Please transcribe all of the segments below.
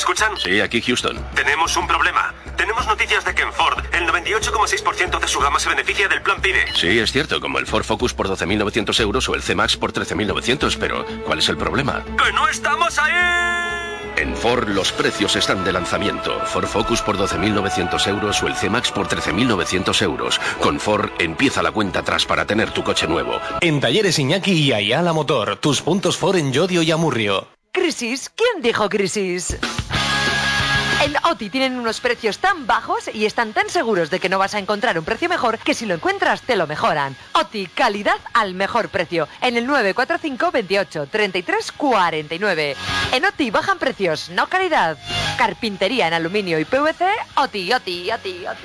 escuchan? Sí, aquí Houston. Tenemos un problema. Tenemos noticias de que en Ford el 98,6% de su gama se beneficia del plan PIDE. Sí, es cierto, como el Ford Focus por 12.900 euros o el C-Max por 13.900, pero ¿cuál es el problema? ¡Que no estamos ahí! En Ford los precios están de lanzamiento. Ford Focus por 12.900 euros o el C-Max por 13.900 euros. Con Ford empieza la cuenta atrás para tener tu coche nuevo. En Talleres Iñaki y Ayala Motor, tus puntos Ford en Llodio y Amurrio. ¿Crisis? ¿Quién dijo crisis? En OTI tienen unos precios tan bajos y están tan seguros de que no vas a encontrar un precio mejor que si lo encuentras te lo mejoran. OTI, calidad al mejor precio. En el 945 28 33 49. En OTI bajan precios, no calidad. Carpintería en aluminio y PVC. OTI, OTI, OTI, OTI.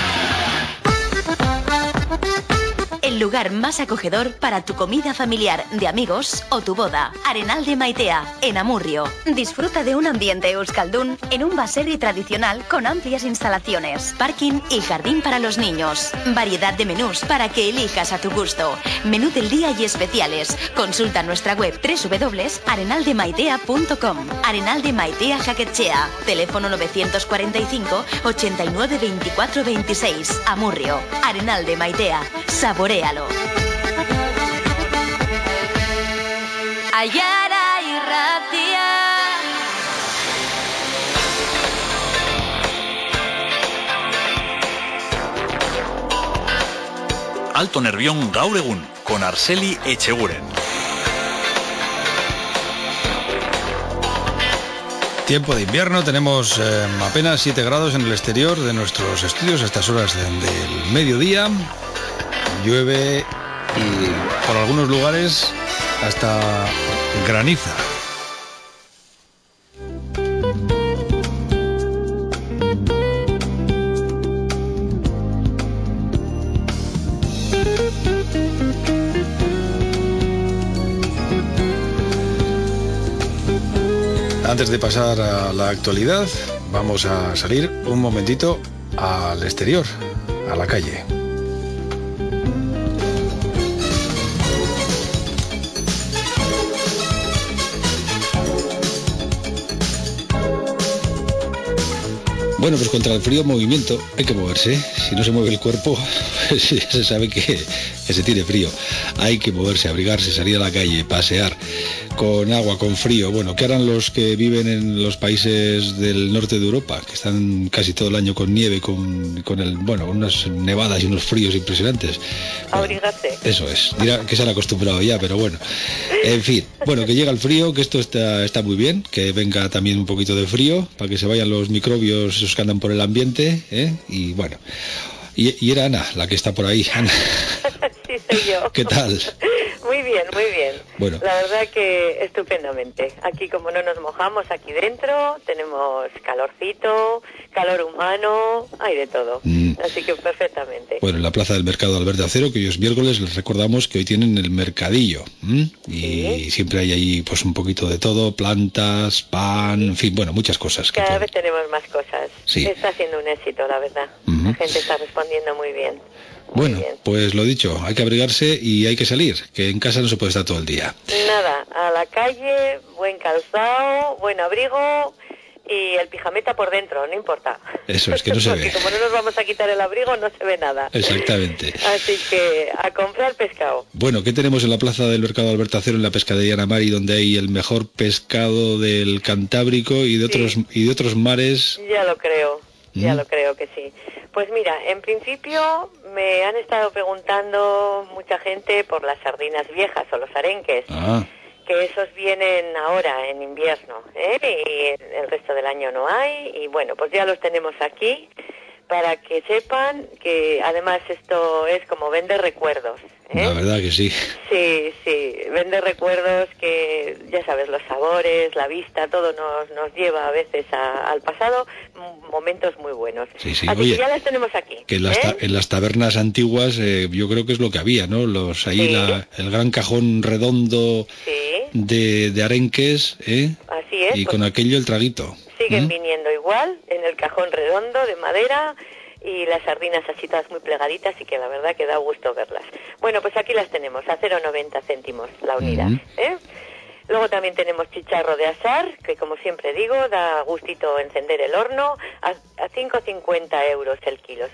El lugar más acogedor para tu comida familiar, de amigos o tu boda. Arenal de Maitea, en Amurrio. Disfruta de un ambiente euskaldún en un baserri tradicional con amplias instalaciones, parking y jardín para los niños. Variedad de menús para que elijas a tu gusto. Menú del día y especiales. Consulta nuestra web www.arenaldemaitea.com. Arenal de Maitea Jaquetxea. Teléfono 945 89 24 26. Amurrio. Arenal de Maitea. Saborealo. Ayara y Ratia. Alto Nervión gaur egun, con Arceli Echeguren. Tiempo de invierno, tenemos apenas 7 grados en el exterior de nuestros estudios a estas horas del mediodía. Llueve y por algunos lugares hasta graniza. Antes de pasar a la actualidad, vamos a salir un momentito al exterior, a la calle. Bueno, pues contra el frío movimiento, hay que moverse. Si no se mueve el cuerpo, se sabe que se tiene frío. Hay que moverse, abrigarse, salir a la calle, pasear con agua, con frío. Bueno, ¿qué harán los que viven en los países del norte de Europa, que están casi todo el año con nieve, con unas nevadas y unos fríos impresionantes? Abrigarse. Eso es, dirá que se han acostumbrado ya, pero bueno. En fin, bueno, que llega el frío, que esto está muy bien, que venga también un poquito de frío, para que se vayan los microbios esos que andan por el ambiente, y bueno. Y era Ana, la que está por ahí. Ana. Sí, soy yo. ¿Qué tal? Muy bien, muy bien. Bueno. La verdad que estupendamente. Aquí como no nos mojamos aquí dentro, tenemos calorcito, calor humano, hay de todo. Así que perfectamente. Bueno, en la plaza del Mercado Albert de Acero, que hoy es miércoles, les recordamos que hoy tienen el mercadillo. Y siempre hay ahí pues un poquito de todo, plantas, pan, en fin, bueno, muchas cosas. Cada vez tenemos más cosas. Sí. Está siendo un éxito, la verdad. La gente está respondiendo muy bien. Bueno, pues lo dicho, hay que abrigarse y hay que salir, que en casa no se puede estar todo el día. Nada, a la calle, buen calzado, buen abrigo y el pijameta por dentro, no importa. Eso es, que no se ve. Porque como no nos vamos a quitar el abrigo, no se ve nada. Exactamente. Así que a comprar pescado. Bueno, ¿qué tenemos en la plaza del Mercado Albert Acero, en la pescadería Ana Mari, donde hay el mejor pescado del Cantábrico y de otros mares? Ya lo creo. Ya lo creo que sí. Pues mira, en principio me han estado preguntando mucha gente por las sardinas viejas o los arenques, que esos vienen ahora en invierno, y el resto del año no hay, y bueno, pues ya los tenemos aquí para que sepan que además esto es como vender recuerdos. La verdad que sí. Sí, vende recuerdos que, ya sabes, los sabores, la vista, todo nos lleva a veces al pasado, momentos muy buenos. Sí. Así Oye, que ya las tenemos aquí. Que en las tabernas antiguas yo creo que es lo que había, ¿no? El gran cajón redondo de arenques, Así es. Y pues, con aquello el traguito. Siguen viniendo igual, en el cajón redondo de madera, y las sardinas así todas muy plegaditas, y que la verdad que da gusto verlas. Bueno, pues aquí las tenemos, a 0,90 céntimos la unidad. Luego también tenemos chicharro de asar, que como siempre digo, da gustito encender el horno, a 5,50 euros el kilo.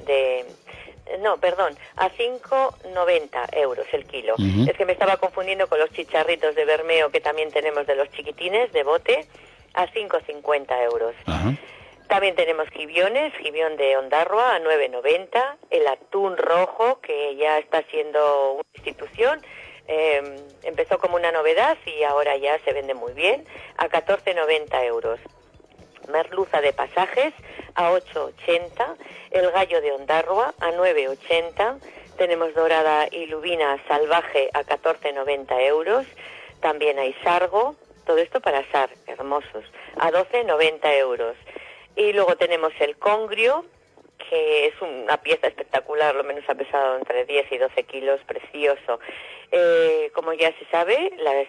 A 5,90 euros el kilo. Uh-huh. Es que me estaba confundiendo con los chicharritos de Bermeo que también tenemos de los chiquitines, de bote, a 5,50 euros. Uh-huh. También tenemos gibión de Ondarroa a 9,90, el atún rojo, que ya está siendo una institución, empezó como una novedad y ahora ya se vende muy bien, a 14,90 euros. Merluza de pasajes a 8,80, el gallo de Ondarroa a 9,80, tenemos dorada y lubina salvaje a 14,90 euros, también hay sargo, todo esto para asar, hermosos, a 12,90 euros. Y luego tenemos el congrio, que es una pieza espectacular, lo menos ha pesado entre 10 y 12 kilos, precioso. Como ya se sabe,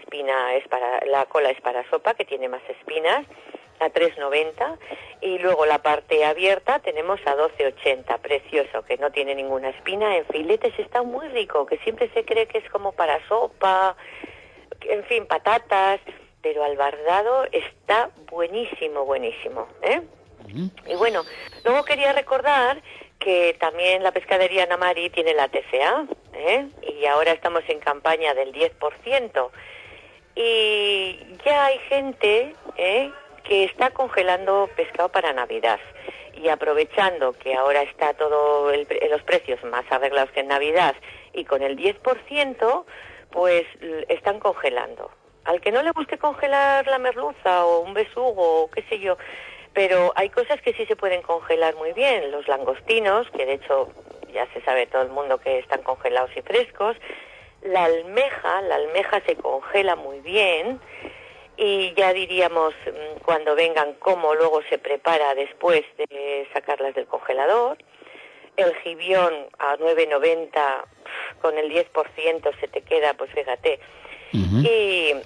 la cola es para sopa, que tiene más espinas, a 3,90, y luego la parte abierta tenemos a 12,80, precioso, que no tiene ninguna espina. En filetes está muy rico, que siempre se cree que es como para sopa, en fin, patatas, pero al bardado está buenísimo, buenísimo, ¿eh? Y bueno, luego quería recordar que también la pescadería Namari tiene la TCA, y ahora estamos en campaña del 10%, y ya hay gente que está congelando pescado para Navidad, y aprovechando que ahora está todo los precios más arreglados que en Navidad, y con el 10%, pues están congelando. Al que no le guste congelar la merluza o un besugo o qué sé yo, pero hay cosas que sí se pueden congelar muy bien. Los langostinos, que de hecho ya se sabe todo el mundo que están congelados y frescos. La almeja se congela muy bien, y ya diríamos cuando vengan cómo luego se prepara después de sacarlas del congelador. El gibión a 9,90, con el 10% se te queda, pues fíjate. Uh-huh. Y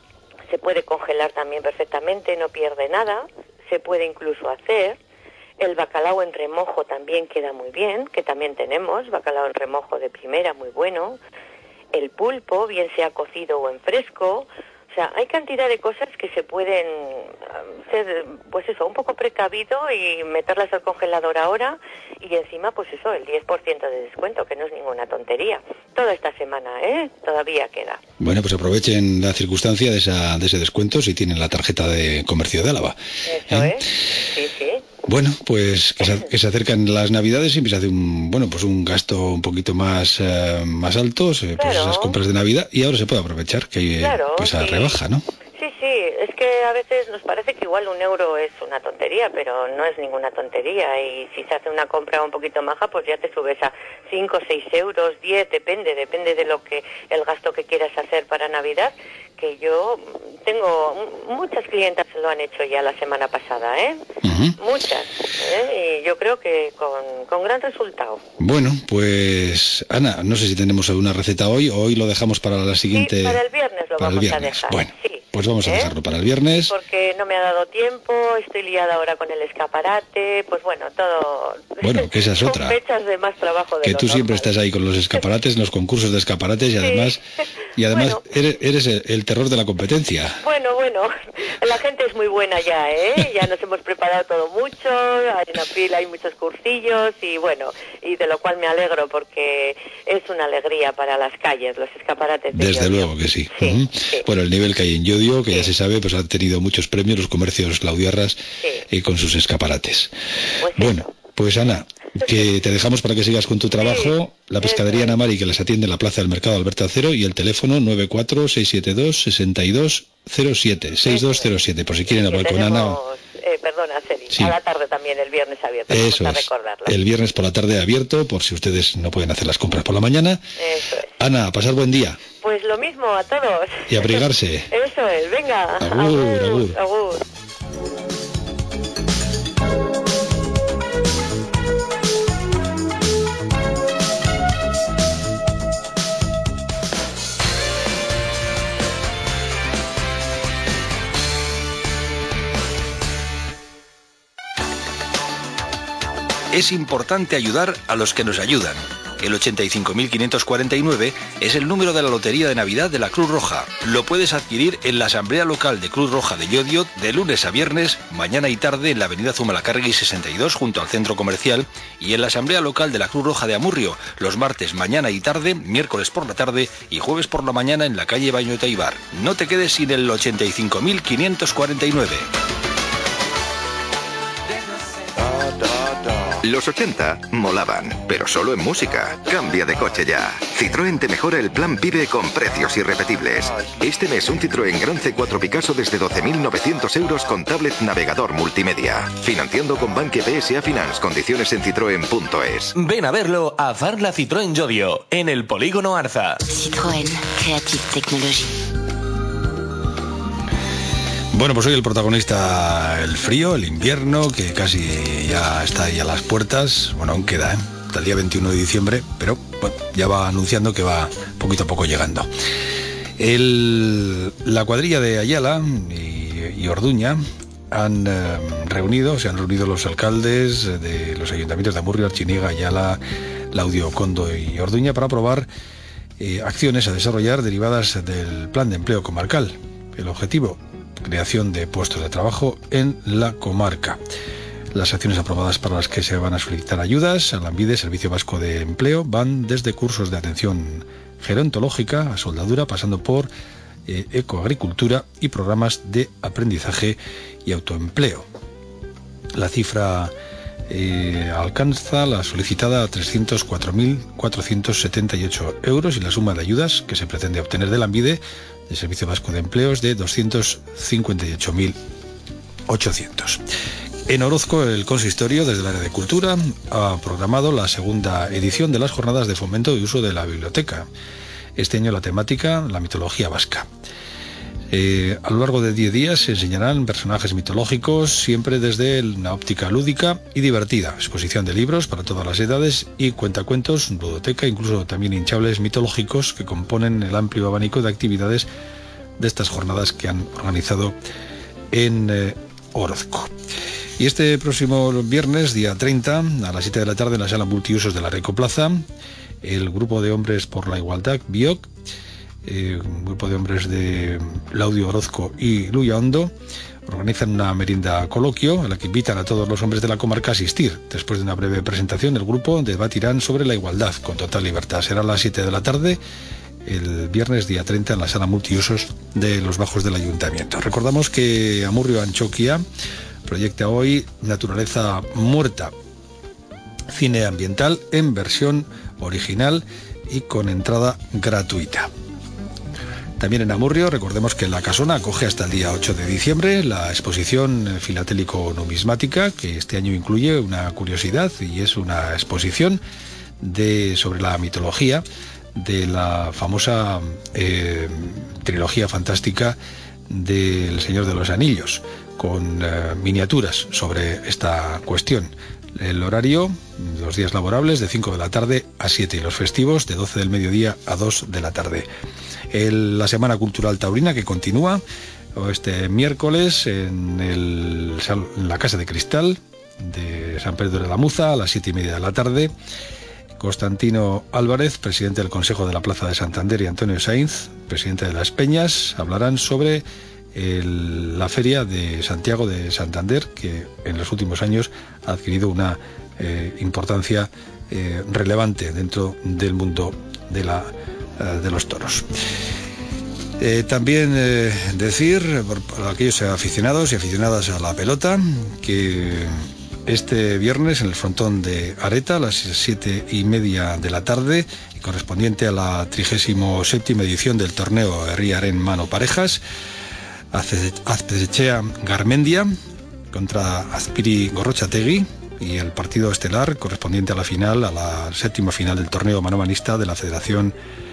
se puede congelar también perfectamente, no pierde nada. Se puede incluso hacer. El bacalao en remojo también queda muy bien, que también tenemos, bacalao en remojo de primera, muy bueno. El pulpo, bien sea cocido o en fresco. O sea, hay cantidad de cosas que se pueden ser, pues eso, un poco precavido y meterlas al congelador ahora, y encima, pues eso, el 10% de descuento, que no es ninguna tontería. Toda esta semana, todavía queda. Bueno, pues aprovechen la circunstancia de ese descuento si tienen la tarjeta de comercio de Álava. Eso es, sí, sí. Bueno, pues que se acercan las Navidades, siempre se hace un gasto un poquito más alto, pues esas compras de Navidad, y ahora se puede aprovechar que hay esa rebaja, ¿no? Sí, es que a veces nos parece que igual 1 euro es una tontería, pero no es ninguna tontería, y si se hace una compra un poquito maja, pues ya te subes a 5, 6 euros, 10, depende de lo que el gasto que quieras hacer para Navidad, que yo tengo muchas clientas lo han hecho ya la semana pasada, Uh-huh. Muchas, y yo creo que con gran resultado. Bueno, pues Ana, no sé si tenemos alguna receta hoy lo dejamos para la siguiente... Sí, para el viernes lo vamos a dejar. Bueno, sí. Pues vamos a dejarlo para el viernes. Porque no me ha dado tiempo, estoy liada ahora con el escaparate, pues bueno, todo... Bueno, que esa es otra. Son fechas de más trabajo de que lo tú siempre normal. estás ahí con los escaparates, en los concursos de escaparates, y además, Bueno, eres el terror de la competencia. Bueno, la gente es muy buena ya, ya nos hemos preparado todo mucho, hay una pila, hay muchos cursillos, y bueno, y de lo cual me alegro, porque es una alegría para las calles, los escaparates de Desde Llodio. luego que sí. Sí, Uh-huh. sí. Bueno, el nivel que hay en Llodio, que ya se sabe, pues han tenido muchos premios los comercios Claudiarras con sus escaparates. Pues bueno, pues Ana, que te dejamos para que sigas con tu trabajo. La pescadería Namari, que les atiende en la Plaza del Mercado Alberto Acero, y el teléfono 94672-6207, por si quieren hablar con Ana. Perdona, Celi, a la tarde también, el viernes abierto. Eso es, recordarla. El viernes por la tarde abierto, por si ustedes no pueden hacer las compras por la mañana. Eso es. Ana, pasar buen día. Pues lo mismo a todos. Y abrigarse. Eso es, venga. Agur. Es importante ayudar a los que nos ayudan. El 85.549 es el número de la Lotería de Navidad de la Cruz Roja. Lo puedes adquirir en la Asamblea Local de Cruz Roja de Llodio de lunes a viernes, mañana y tarde en la avenida Zumalacárregui 62 junto al centro comercial, y en la Asamblea Local de la Cruz Roja de Amurrio los martes mañana y tarde, miércoles por la tarde y jueves por la mañana en la calle Bañota Ibar. No te quedes sin el 85.549. Los 80 molaban, pero solo en música. Cambia de coche ya. Citroën te mejora el plan PIBE con precios irrepetibles. Este mes un Citroën Gran C4 Picasso desde 12.900 euros con tablet navegador multimedia. Financiando con Banque PSA Finance. Condiciones en citroen.es. Ven a verlo a Farla Citroën Llodio, en el Polígono Arza. Citroën, Creative Technology. Bueno, pues hoy el protagonista, el frío, el invierno, que casi ya está ahí a las puertas. Bueno, aún queda, hasta el día 21 de diciembre, pero bueno, ya va anunciando que va poquito a poco llegando. La cuadrilla de Ayala y Orduña se han reunido los alcaldes de los ayuntamientos de Amurrio, Archiniega, Ayala, Laudio, Condo y Orduña para aprobar acciones a desarrollar derivadas del Plan de Empleo Comarcal. El objetivo: creación de puestos de trabajo en la comarca. Las acciones aprobadas para las que se van a solicitar ayudas a Lanbide, Servicio Vasco de Empleo, van desde cursos de atención gerontológica a soldadura, pasando por ecoagricultura y programas de aprendizaje y autoempleo. La cifra alcanza la solicitada a 304.478 euros y la suma de ayudas que se pretende obtener de Lanbide, del Servicio Vasco de Empleo, es de 258.800. En Orozco, el consistorio, desde el área de cultura, ha programado la segunda edición de las jornadas de fomento y uso de la biblioteca. Este año la temática, la mitología vasca. A lo largo de 10 días se enseñarán personajes mitológicos, siempre desde una óptica lúdica y divertida. Exposición de libros para todas las edades y cuentacuentos, ludoteca, incluso también hinchables mitológicos que componen el amplio abanico de actividades de estas jornadas que han organizado en Orozco. Y este próximo viernes, día 30, a las 7 de la tarde, en la sala multiusos de la Recoplaza, el Grupo de Hombres por la Igualdad, BIOC, un grupo de hombres de Laudio, Orozco y Luya Hondo, organizan una merienda coloquio a la que invitan a todos los hombres de la comarca a asistir. Después de una breve presentación, el grupo debatirán sobre la igualdad con total libertad. Será a las 7 de la tarde, el viernes día 30, en la sala multiusos de los Bajos del Ayuntamiento. Recordamos que Amurrio Antxokia proyecta hoy Naturaleza Muerta, cine ambiental en versión original y con entrada gratuita. También en Amurrio, recordemos que la Casona acoge hasta el día 8 de diciembre la exposición filatélico-numismática, que este año incluye una curiosidad, y es una exposición sobre la mitología de la famosa trilogía fantástica del Señor de los Anillos, con miniaturas sobre esta cuestión. El horario, los días laborables, de 5 de la tarde a 7, y los festivos de 12 del mediodía a 2 de la tarde. La Semana Cultural Taurina, que continúa este miércoles en la Casa de Cristal de San Pedro de la Muza a las 7:30 de la tarde. Constantino Álvarez, presidente del Consejo de la Plaza de Santander, y Antonio Sainz, presidente de Las Peñas, hablarán sobre la Feria de Santiago de Santander, que en los últimos años ha adquirido una importancia relevante dentro del mundo de los toros. También decir, por aquellos aficionados y aficionadas a la pelota, que este viernes en el frontón de Areta, a las 7:30 de la tarde, y correspondiente a la 37ª edición del torneo Herriaren Mano Parejas, Azpechea Garmendia contra Azpiri Gorrotxategi, y el partido estelar correspondiente a la 7ª final del torneo manomanista de la Federación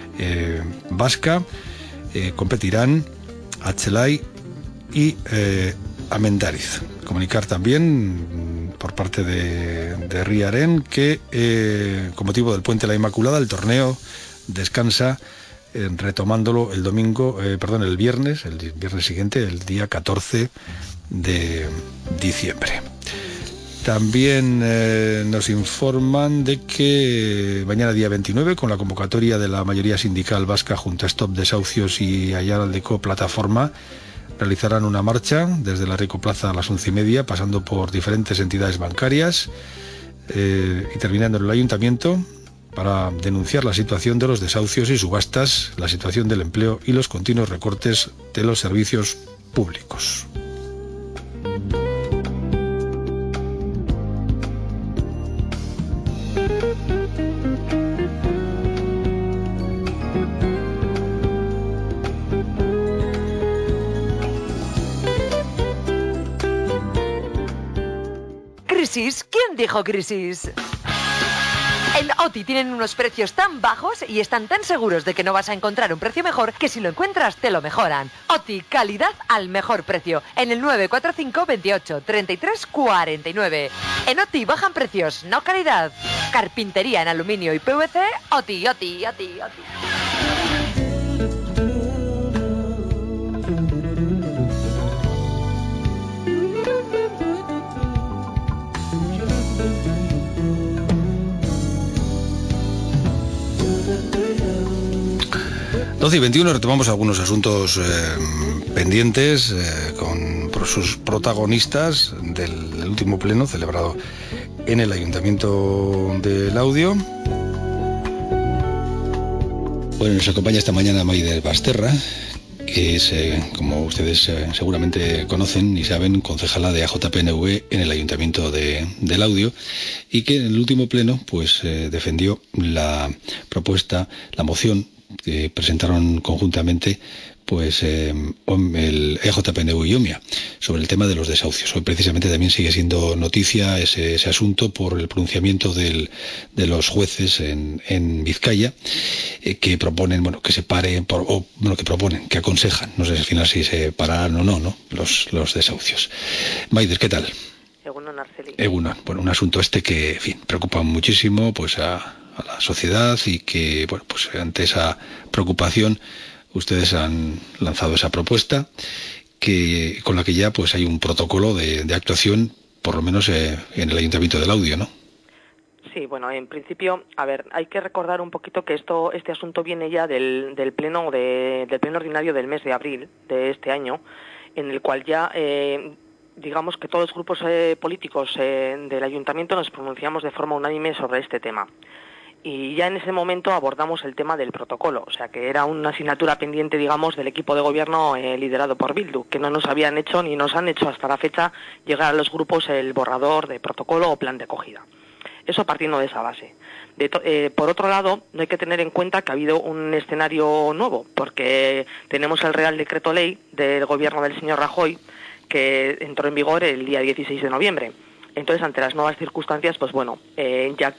Vasca. Competirán Atzelai y Amendariz. Comunicar también por parte de Herriaren que con motivo del Puente de la Inmaculada el torneo descansa, retomándolo el viernes siguiente, el día 14 de diciembre. También nos informan de que mañana día 29, con la convocatoria de la mayoría sindical vasca junto a Stop Desahucios y Ayaldeco Plataforma, realizarán una marcha desde la Rico Plaza a las 11:30, pasando por diferentes entidades bancarias y terminando en el ayuntamiento para denunciar la situación de los desahucios y subastas, la situación del empleo y los continuos recortes de los servicios públicos. ¿Crisis? ¿Quién dijo crisis? En OTI tienen unos precios tan bajos y están tan seguros de que no vas a encontrar un precio mejor que si lo encuentras te lo mejoran. OTI, calidad al mejor precio. En el 945 28 33 49. En OTI bajan precios, no calidad. Carpintería en aluminio y PVC. OTI, OTI, OTI, OTI. Y 21 retomamos algunos asuntos pendientes por sus protagonistas del último pleno celebrado en el Ayuntamiento de Laudio. Bueno, nos acompaña esta mañana Maider Basterra, que es, como ustedes seguramente conocen y saben, concejala de AJPNV en el Ayuntamiento de Laudio, y que en el último pleno pues defendió la propuesta, la moción que presentaron conjuntamente pues el EJPNV y OMIA sobre el tema de los desahucios. Hoy precisamente también sigue siendo noticia ese asunto por el pronunciamiento de los jueces en Vizcaya, que proponen, bueno, que se pare, que aconsejan, no sé al final si se pararán o no, los desahucios. Maider, ¿qué tal? Egunon, Arceli. Egunon. Bueno, un asunto que, en fin, preocupa muchísimo pues a la sociedad, y que, bueno, pues ante esa preocupación ustedes han lanzado esa propuesta con la que ya pues hay un protocolo de actuación, por lo menos en el Ayuntamiento de Laudio, ¿no? Sí, bueno, en principio, a ver, hay que recordar un poquito que este asunto viene ya del pleno ordinario del mes de abril de este año, en el cual ya digamos que todos los grupos políticos del Ayuntamiento nos pronunciamos de forma unánime sobre este tema. Y ya en ese momento abordamos el tema del protocolo, o sea que era una asignatura pendiente, digamos, del equipo de gobierno liderado por Bildu, que no nos habían hecho ni nos han hecho hasta la fecha llegar a los grupos el borrador de protocolo o plan de acogida. Eso partiendo de esa base. Por otro lado, no hay que tener en cuenta que ha habido un escenario nuevo, porque tenemos el Real Decreto Ley del gobierno del señor Rajoy, que entró en vigor el día 16 de noviembre. Entonces, ante las nuevas circunstancias, pues bueno, ya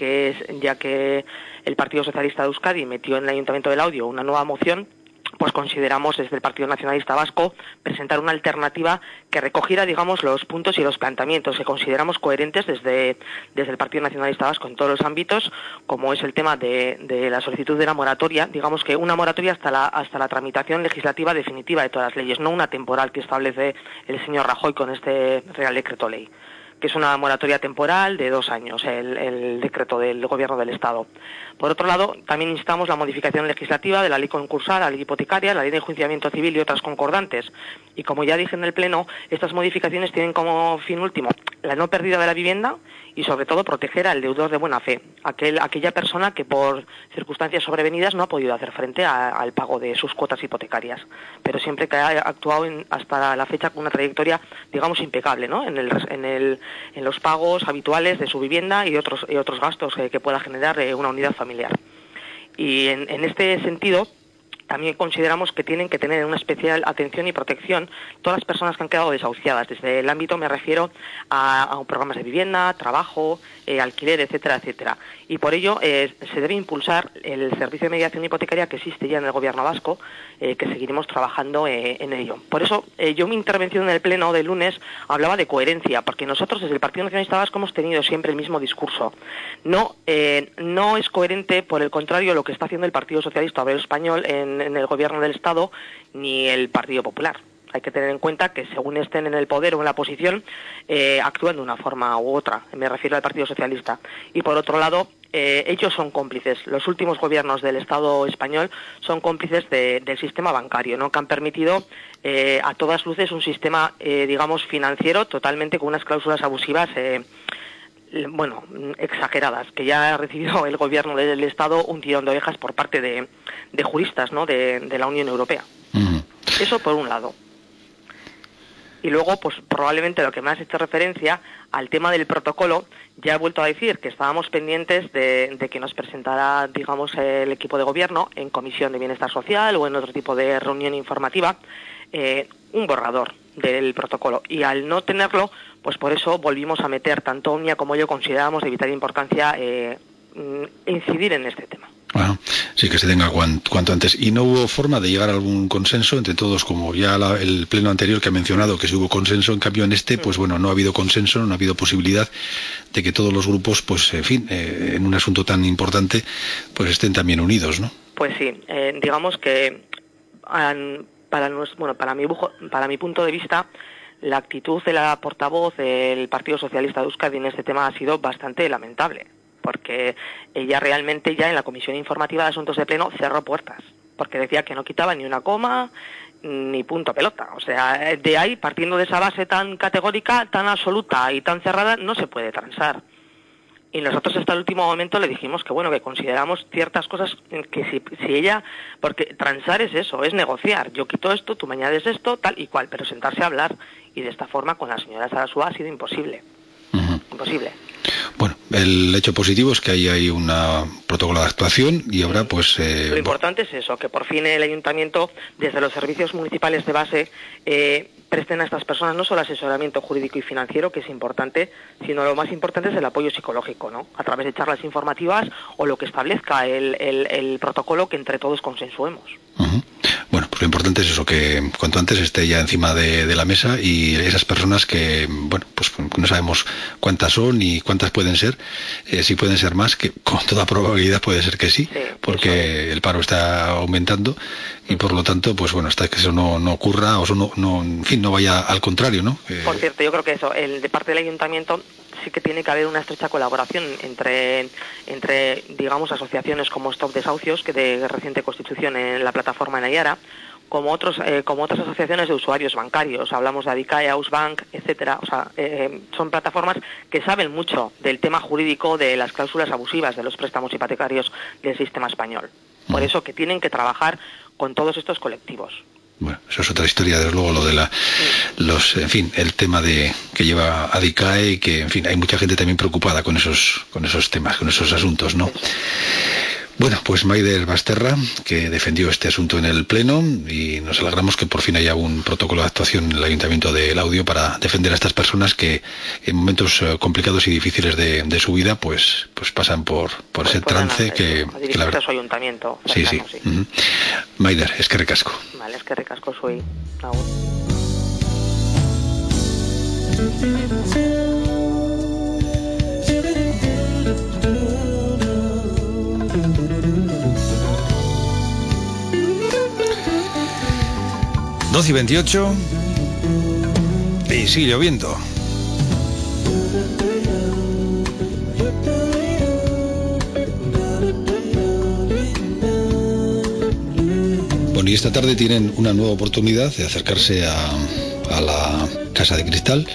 que el Partido Socialista de Euskadi metió en el Ayuntamiento de Laudio una nueva moción, pues consideramos desde el Partido Nacionalista Vasco presentar una alternativa que recogiera, digamos, los puntos y los planteamientos que consideramos coherentes desde el Partido Nacionalista Vasco en todos los ámbitos, como es el tema de la solicitud de la moratoria, digamos que una moratoria hasta la tramitación legislativa definitiva de todas las leyes, no una temporal que establece el señor Rajoy con este Real Decreto Ley, que es una moratoria temporal de 2 años, el decreto del Gobierno del Estado. Por otro lado, también instamos la modificación legislativa de la ley concursal, la ley hipotecaria, la ley de enjuiciamiento civil y otras concordantes. Y como ya dije en el Pleno, estas modificaciones tienen como fin último la no pérdida de la vivienda y, sobre todo, proteger al deudor de buena fe, aquella persona que por circunstancias sobrevenidas no ha podido hacer frente al pago de sus cuotas hipotecarias, pero siempre que ha actuado hasta la fecha con una trayectoria, digamos, impecable, ¿no?, en los pagos habituales de su vivienda y otros gastos que pueda generar una unidad familiar. Y en este sentido, también consideramos que tienen que tener una especial atención y protección todas las personas que han quedado desahuciadas. Desde el ámbito me refiero a programas de vivienda, trabajo, alquiler, etcétera, etcétera. Y por ello se debe impulsar el servicio de mediación hipotecaria que existe ya en el Gobierno vasco, que seguiremos trabajando en ello. Por eso yo mi intervención en el Pleno del lunes hablaba de coherencia, porque nosotros desde el Partido Nacionalista Vasco hemos tenido siempre el mismo discurso. No es coherente, por el contrario, lo que está haciendo el Partido Socialista Obrero Español en el Gobierno del Estado, ni el Partido Popular. Hay que tener en cuenta que según estén en el poder o en la oposición, actúan de una forma u otra. Me refiero al Partido Socialista. Y por otro lado, ellos son cómplices. Los últimos gobiernos del Estado español son cómplices del sistema bancario, ¿no? Que han permitido a todas luces un sistema, digamos, financiero totalmente con unas cláusulas abusivas, exageradas, que ya ha recibido el gobierno del Estado un tirón de orejas por parte de juristas, ¿no? de la Unión Europea. Eso por un lado. Y luego, pues probablemente lo que me has hecho referencia al tema del protocolo, ya he vuelto a decir que estábamos pendientes de que nos presentara, digamos, el equipo de gobierno en Comisión de Bienestar Social o en otro tipo de reunión informativa, un borrador del protocolo. Y al no tenerlo, pues por eso volvimos a meter, tanto Omnia como yo considerábamos de vital importancia incidir en este tema. Bueno, sí, que se tenga cuanto antes. ¿Y no hubo forma de llegar a algún consenso entre todos, como ya el pleno anterior que ha mencionado que sí hubo consenso? En cambio en este, pues bueno, no ha habido consenso, no ha habido posibilidad de que todos los grupos, pues en fin, en un asunto tan importante, pues estén también unidos, ¿no? Pues sí, digamos que para mi punto de vista, la actitud de la portavoz del Partido Socialista de Euskadi en este tema ha sido bastante lamentable, porque ella realmente ya en la Comisión Informativa de Asuntos de Pleno cerró puertas, porque decía que no quitaba ni una coma ni punto pelota. O sea, de ahí, partiendo de esa base tan categórica, tan absoluta y tan cerrada, no se puede transar. Y nosotros hasta el último momento le dijimos que bueno, que consideramos ciertas cosas que si ella, porque transar es eso, es negociar. Yo quito esto, tú me añades esto, tal y cual, pero sentarse a hablar. Y de esta forma con la señora Sarasua ha sido imposible. Imposible. Bueno, el hecho positivo es que ahí hay un protocolo de actuación y ahora pues... Lo importante es eso, que por fin el ayuntamiento, desde los servicios municipales de base, presten a estas personas no solo asesoramiento jurídico y financiero, que es importante, sino lo más importante es el apoyo psicológico, ¿no? A través de charlas informativas o lo que establezca el protocolo que entre todos consensuemos. Bueno, pues lo importante es eso, que cuanto antes esté ya encima de la mesa y esas personas que, bueno, pues no sabemos cuántas son y cuántas pueden ser, si pueden ser más, que con toda probabilidad puede ser que sí, porque el paro está aumentando y por lo tanto, pues bueno, hasta que eso no ocurra o eso no vaya al contrario, ¿no? Por cierto, yo creo que eso, de parte del ayuntamiento sí que tiene que haber una estrecha colaboración entre digamos, asociaciones como Stop Desahucios, que de reciente constitución en la plataforma en Ayara, como otras asociaciones de usuarios bancarios. Hablamos de Adicae, Ausbank, etcétera. O sea, son plataformas que saben mucho del tema jurídico de las cláusulas abusivas de los préstamos hipotecarios del sistema español. Por eso que tienen que trabajar con todos estos colectivos. Bueno, eso es otra historia, desde luego, lo de en fin, el tema que lleva Adicae y que, en fin, hay mucha gente también preocupada con esos temas, con esos asuntos, ¿no? Bueno, pues Maider Basterra, que defendió este asunto en el Pleno, y nos alegramos que por fin haya un protocolo de actuación en el Ayuntamiento de Laudio para defender a estas personas que en momentos complicados y difíciles de su vida, pues pasan por ese trance que la verdad... a su ayuntamiento. Sí. Maider, eskerrik asko. Vale, eskerrik asko zuei. Agur. 12:28 y sigue lloviendo. Bueno, y esta tarde tienen una nueva oportunidad de acercarse a la Casa de Cristal,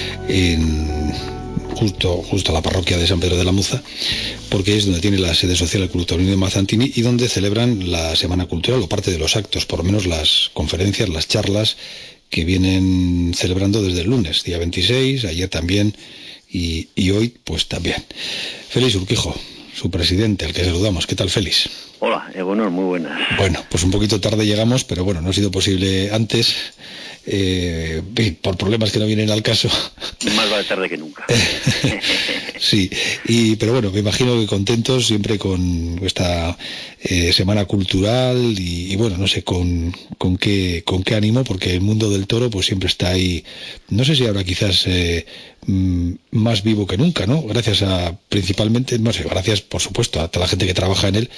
justo a la parroquia de San Pedro de la Muza, porque es donde tiene la sede social el Club Taurino de Mazantini y donde celebran la Semana Cultural o parte de los actos, por lo menos las conferencias, las charlas que vienen celebrando desde el lunes, día 26, ayer también y hoy pues también. Félix Urquijo, su presidente, al que saludamos. ¿Qué tal, Félix? Hola, bueno, muy buenas. Bueno, pues un poquito tarde llegamos, pero bueno, no ha sido posible antes, por problemas que no vienen al caso. Más vale tarde que nunca. Sí, pero bueno, me imagino que contentos siempre con esta semana cultural y bueno, no sé con qué ánimo, porque el mundo del toro pues siempre está ahí, no sé si ahora quizás más vivo que nunca, ¿no? Gracias principalmente, no sé, gracias por supuesto a toda la gente que trabaja en él,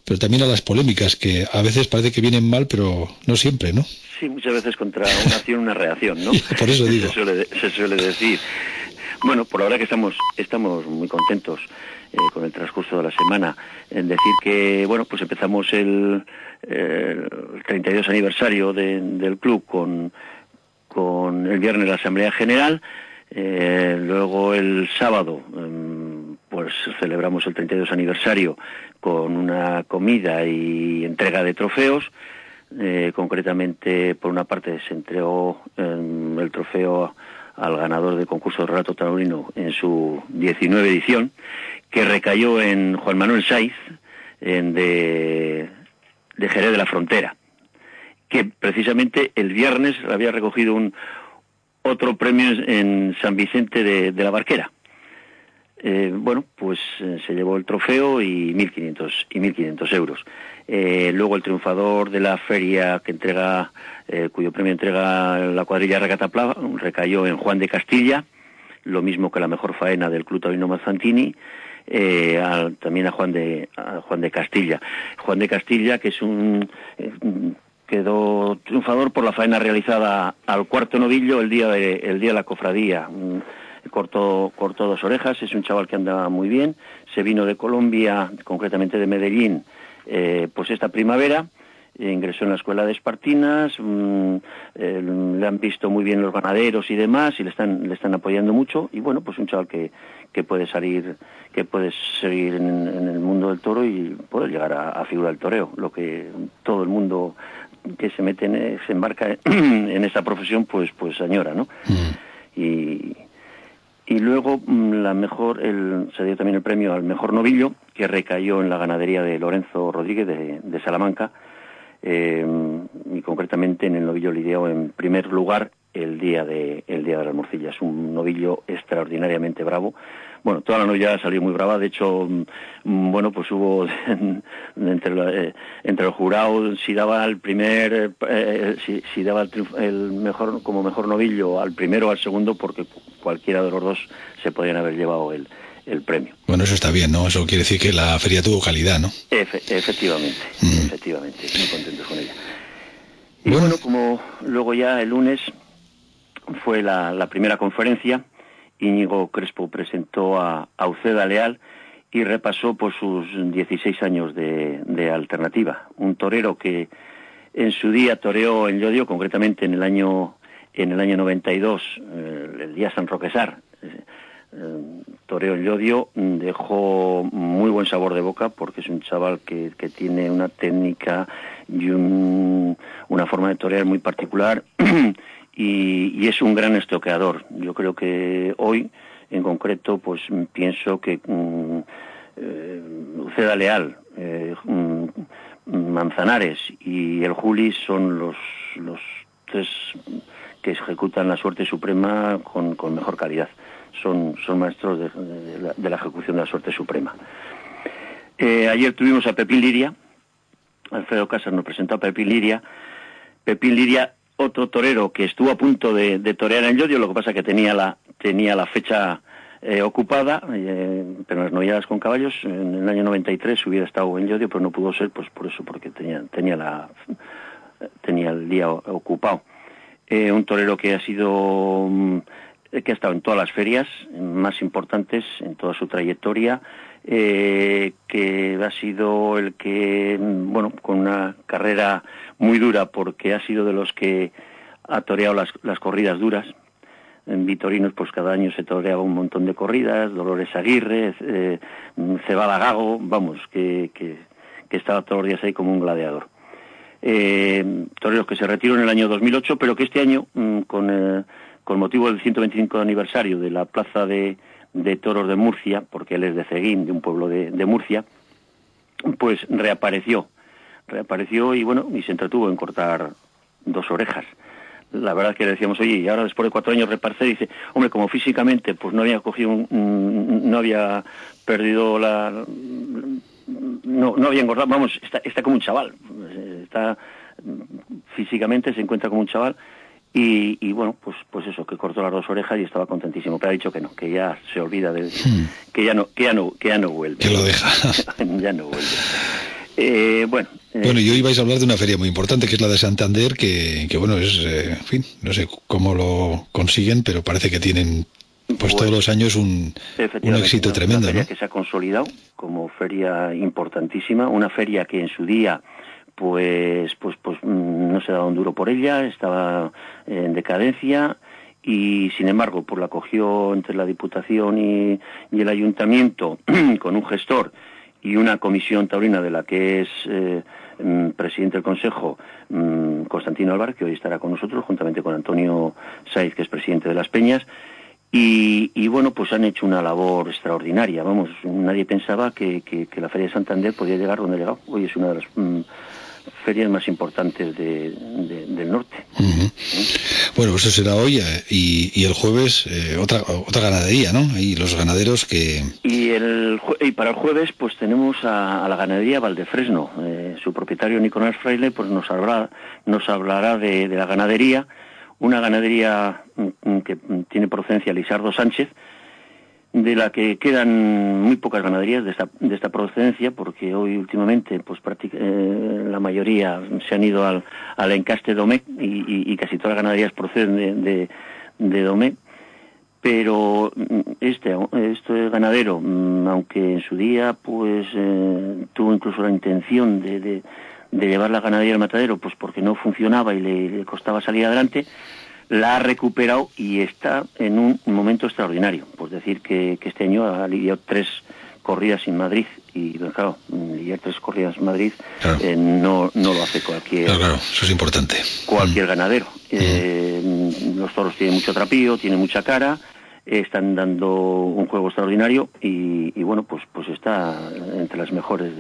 pero también a las polémicas, que a veces parece que vienen mal, pero no siempre, ¿no? Sí, muchas veces contra una acción, una reacción, ¿no? Por eso digo. Se suele decir. Bueno, por ahora que estamos muy contentos con el transcurso de la semana, en decir que, bueno, pues empezamos el 32 aniversario del club con el viernes la Asamblea General, luego el sábado pues celebramos el 32 aniversario con una comida y entrega de trofeos. Concretamente, por una parte se entregó el trofeo al ganador del concurso de relato taurino en su 19 edición, que recayó en Juan Manuel Saiz, de Jerez de la Frontera, que precisamente el viernes había recogido otro premio en San Vicente de la Barquera. Bueno, pues se llevó el trofeo y 1.500 euros. Luego el triunfador de la feria que cuyo premio entrega la cuadrilla Recatapla, recayó en Juan de Castilla, lo mismo que la mejor faena del Club Taurino Mazzantini, también a Juan de Castilla. Juan de Castilla, que quedó triunfador por la faena realizada al cuarto novillo el día de la cofradía. Cortó 2 orejas, es un chaval que anda muy bien, se vino de Colombia, concretamente de Medellín, pues esta primavera, ingresó en la escuela de Espartinas, le han visto muy bien los ganaderos y demás, y le están apoyando mucho, y bueno, pues un chaval que puede seguir en el mundo del toro y poder llegar a figura del toreo, lo que todo el mundo que se embarca en esta profesión pues añora, ¿no? Y luego se dio también el premio al mejor novillo, que recayó en la ganadería de Lorenzo Rodríguez de Salamanca, y concretamente en el novillo lidiado en primer lugar el día de las morcillas. Un novillo extraordinariamente bravo. Bueno, toda la novillada salió muy brava. De hecho, bueno, pues hubo entre el jurado, si daba el primer, si daba el mejor como mejor novillo al primero o al segundo, porque cualquiera de los dos se podían haber llevado el premio. Bueno, eso está bien, ¿no? Eso quiere decir que la feria tuvo calidad, ¿no? Efectivamente, muy contentos con ella. Y bueno, como luego ya el lunes fue la primera conferencia, Íñigo Crespo presentó a Uceda Leal y repasó por sus 16 años de alternativa. Un torero que en su día toreó en Llodio, concretamente en el año 92, el día San Roquesar. Toreó en Llodio, dejó muy buen sabor de boca porque es un chaval que tiene una técnica y una forma de torear muy particular y es un gran estoqueador. Yo creo que hoy, en concreto, pues pienso que Uceda Leal, Manzanares y el Juli son los 3 que ejecutan la suerte suprema con mejor calidad. Son maestros de la ejecución de la suerte suprema. Ayer tuvimos a Pepín Liria. Alfredo Casas nos presentó a Pepín Liria. Pepín Liria, otro torero que estuvo a punto de torear en Llodio, lo que pasa que tenía la fecha ocupada, pero las novilladas con caballos. En el año 93 hubiera estado en Llodio, pero no pudo ser, pues por eso, porque tenía el día ocupado. Un torero que ha estado en todas las ferias más importantes en toda su trayectoria, que ha sido el que, bueno, con una carrera muy dura, porque ha sido de los que ha toreado las corridas duras. En Vitorinos, pues cada año se toreaba un montón de corridas, Dolores Aguirre, Cebada Gago, vamos, que estaba todos los días ahí como un gladiador. Toreros que se retiró en el año 2008, pero que este año, con motivo del 125 aniversario de la Plaza de Toros de Murcia, porque él es de Ceguín, de un pueblo de Murcia, pues reapareció y bueno, y se entretuvo en cortar 2 orejas. La verdad es que le decíamos, oye, y ahora después de 4 años reparece, dice, hombre, como físicamente pues no había cogido no había perdido no había engordado, vamos, está como un chaval, físicamente se encuentra como un chaval. Y bueno, pues eso, que cortó las 2 orejas y estaba contentísimo, pero ha dicho que no, que ya se olvida que ya no vuelve. Que lo deja. Ya no vuelve. Bueno, y hoy vais a hablar de una feria muy importante, que es la de Santander, que bueno, es, en fin, no sé cómo lo consiguen, pero parece que tienen, pues todos los años un éxito tremendo, una feria, ¿no? Que se ha consolidado como feria importantísima, una feria que en su día pues no se daba un duro por ella, estaba en decadencia, y sin embargo pues la cogió entre la Diputación y el Ayuntamiento con un gestor y una comisión taurina de la que es presidente del Consejo, Constantino Álvarez, que hoy estará con nosotros, juntamente con Antonio Saiz, que es presidente de Las Peñas, y bueno, pues han hecho una labor extraordinaria. Vamos, nadie pensaba que la Feria de Santander podía llegar donde ha llegado. Hoy es una de las ferias más importantes del norte. Uh-huh. Bueno, pues eso será hoy, y el jueves otra ganadería, ¿no? Ahí los ganaderos que... Y para el jueves pues tenemos a la ganadería Valdefresno. Su propietario Nicolás Fraile pues nos hablará de la ganadería, una ganadería que tiene procedencia Lisardo Sánchez, de la que quedan muy pocas ganaderías de esta procedencia, porque hoy últimamente pues la mayoría se han ido al encaste Domecq, y casi todas las ganaderías proceden de Domecq. Pero este ganadero, aunque en su día pues tuvo incluso la intención de llevar la ganadería al matadero, pues porque no funcionaba y le costaba salir adelante, la ha recuperado y está en un momento extraordinario. Pues decir que este año ha lidiado 3 corridas en Madrid, y claro, lidiar 3 corridas en Madrid, claro, no lo hace cualquier... Claro, eso es importante. Cualquier ganadero. Los toros tienen mucho trapío, tienen mucha cara, están dando un juego extraordinario, y bueno, pues está entre las mejores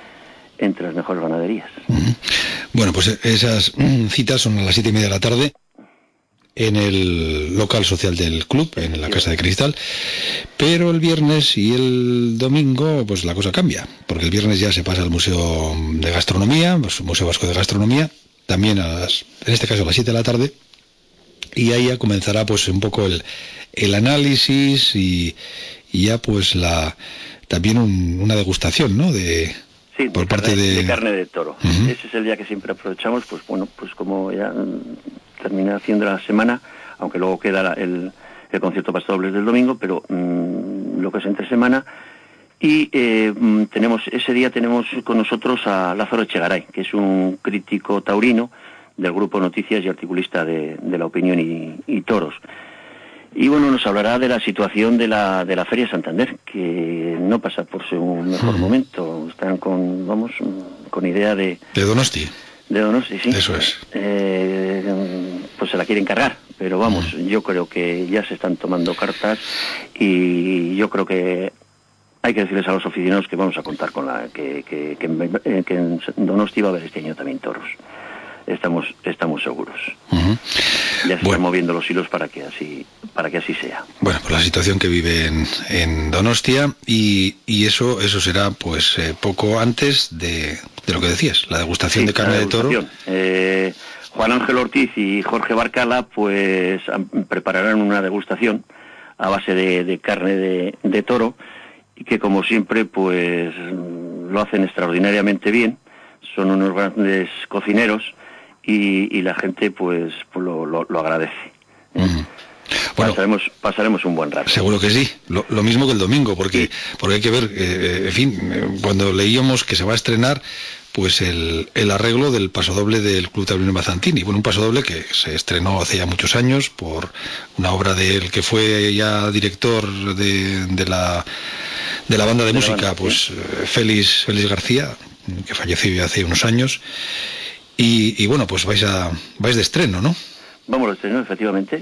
ganaderías. Bueno, pues esas citas son a las 7:30 de la tarde en el local social del club, en la Casa de Cristal, pero el viernes y el domingo pues la cosa cambia, porque el viernes ya se pasa al Museo de Gastronomía, pues, Museo Vasco de Gastronomía, también en este caso a las 7 de la tarde, y ahí ya comenzará pues un poco el análisis y ya pues también una degustación, ¿no? Por parte de carne de toro. Uh-huh. Ese es el día que siempre aprovechamos, pues bueno, pues como ya termina haciendo la semana, aunque luego queda el concierto pasodobles del domingo, pero lo que es entre semana, y ese día tenemos con nosotros a Lázaro Echegaray, que es un crítico taurino del Grupo Noticias y articulista de La Opinión y Toros. Y bueno, nos hablará de la situación de la Feria de Santander, que no pasa por ser un mejor momento. Están con idea de Donosti. De Donosti, sí. Eso es. Pues se la quieren cargar, pero vamos, yo creo que ya se están tomando cartas, y yo creo que hay que decirles a los aficionados que vamos a contar con que en Donosti va a haber este año también toros. Estamos seguros. Uh-huh. Ya se están moviendo los hilos para que así sea. Bueno, pues la situación que vive en Donostia, y eso será pues poco antes de lo que decías, la degustación de carne de toro. Juan Ángel Ortiz y Jorge Barcala pues prepararán una degustación a base de carne de toro, y que como siempre pues lo hacen extraordinariamente bien. Son unos grandes cocineros, y la gente pues lo agradece. Bueno, pasaremos un buen rato. Seguro que sí, lo mismo que el domingo, porque hay que ver, en fin, cuando leíamos que se va a estrenar pues el arreglo del pasodoble del Club Taurino Mazantini. Bueno, un pasodoble que se estrenó hace ya muchos años por una obra del que fue ya director de la banda de música, pues Félix García, que falleció ya hace unos años. Y bueno, pues vais de estreno, ¿no? Vamos de estreno, efectivamente,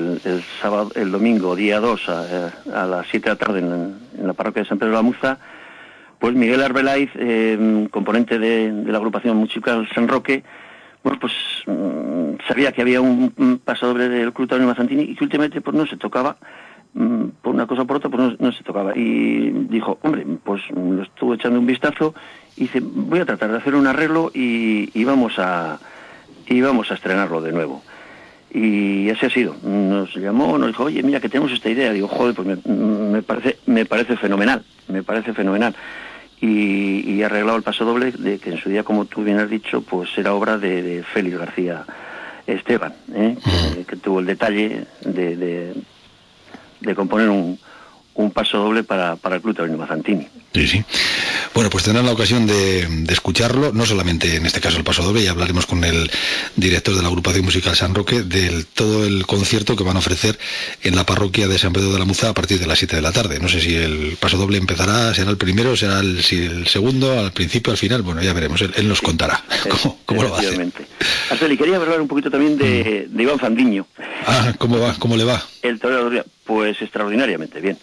el domingo, día 2, a las 7 de la tarde en la parroquia de San Pedro de la Muza. Pues Miguel Arbeláiz, componente de la agrupación musical San Roque, bueno, pues sabía que había un pasodoble del Club Taurino Mazantini, y que últimamente pues no se tocaba, por una cosa o por otra, pues no se tocaba. Y dijo, hombre, pues lo estuvo echando un vistazo, y dice, voy a tratar de hacer un arreglo y vamos a estrenarlo de nuevo. Y así ha sido. Nos llamó, nos dijo, oye, mira que tenemos esta idea. Digo, joder, pues me parece fenomenal, y ha arreglado el pasodoble de que en su día, como tú bien has dicho, pues era obra de Félix García Esteban, que tuvo el detalle de componer un pasodoble para el Club Taurino Mazzantini. Sí, sí. Bueno, pues tendrán la ocasión de escucharlo, no solamente en este caso el pasodoble, ya hablaremos con el director de la agrupación musical San Roque del todo el concierto que van a ofrecer en la parroquia de San Pedro de la Muza a partir de las 7 de la tarde. No sé si el pasodoble empezará, será el primero, será el segundo, al principio, al final, bueno, ya veremos, él nos contará cómo lo va a hacer. Arceli, quería hablar un poquito también de Iván Fandiño. ¿Cómo va? ¿Cómo le va? El torero de pues extraordinariamente bien,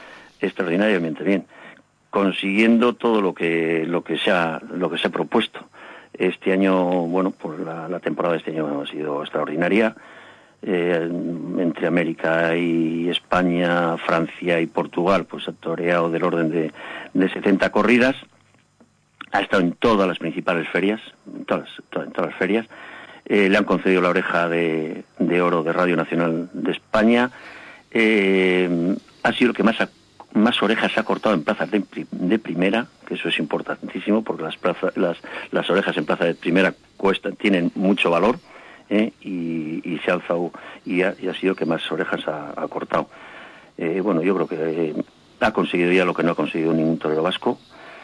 consiguiendo todo lo que se ha propuesto. Este año, bueno, pues la temporada de este año ha sido extraordinaria. Entre América y España, Francia y Portugal, pues ha toreado del orden de 70 corridas. Ha estado en todas las principales ferias, en todas las ferias. Le han concedido la oreja de oro de Radio Nacional de España. Ha sido el que más orejas ha cortado en plazas de primera, que eso es importantísimo, porque las orejas en plaza de primera tienen mucho valor, y se ha alzado y ha sido el que más orejas ha cortado. Bueno, yo creo que ha conseguido ya lo que no ha conseguido ningún torero vasco.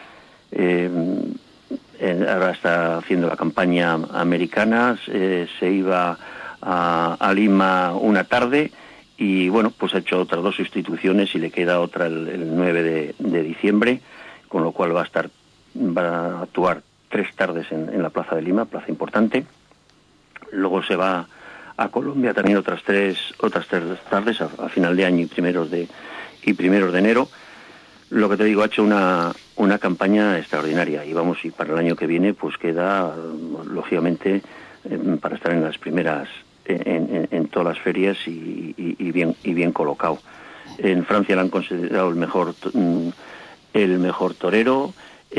Ahora está haciendo la campaña americana, se iba a Lima una tarde y bueno, pues ha hecho otras 2 sustituciones y le queda otra el 9 de diciembre, con lo cual va a actuar 3 tardes en la Plaza de Lima, plaza importante. Luego se va a Colombia también otras tres tardes a final de año y primeros de enero. Lo que te digo, ha hecho una campaña extraordinaria y para el año que viene pues queda lógicamente para estar en las primeras en todas las ferias y bien colocado. En Francia le han considerado el mejor torero,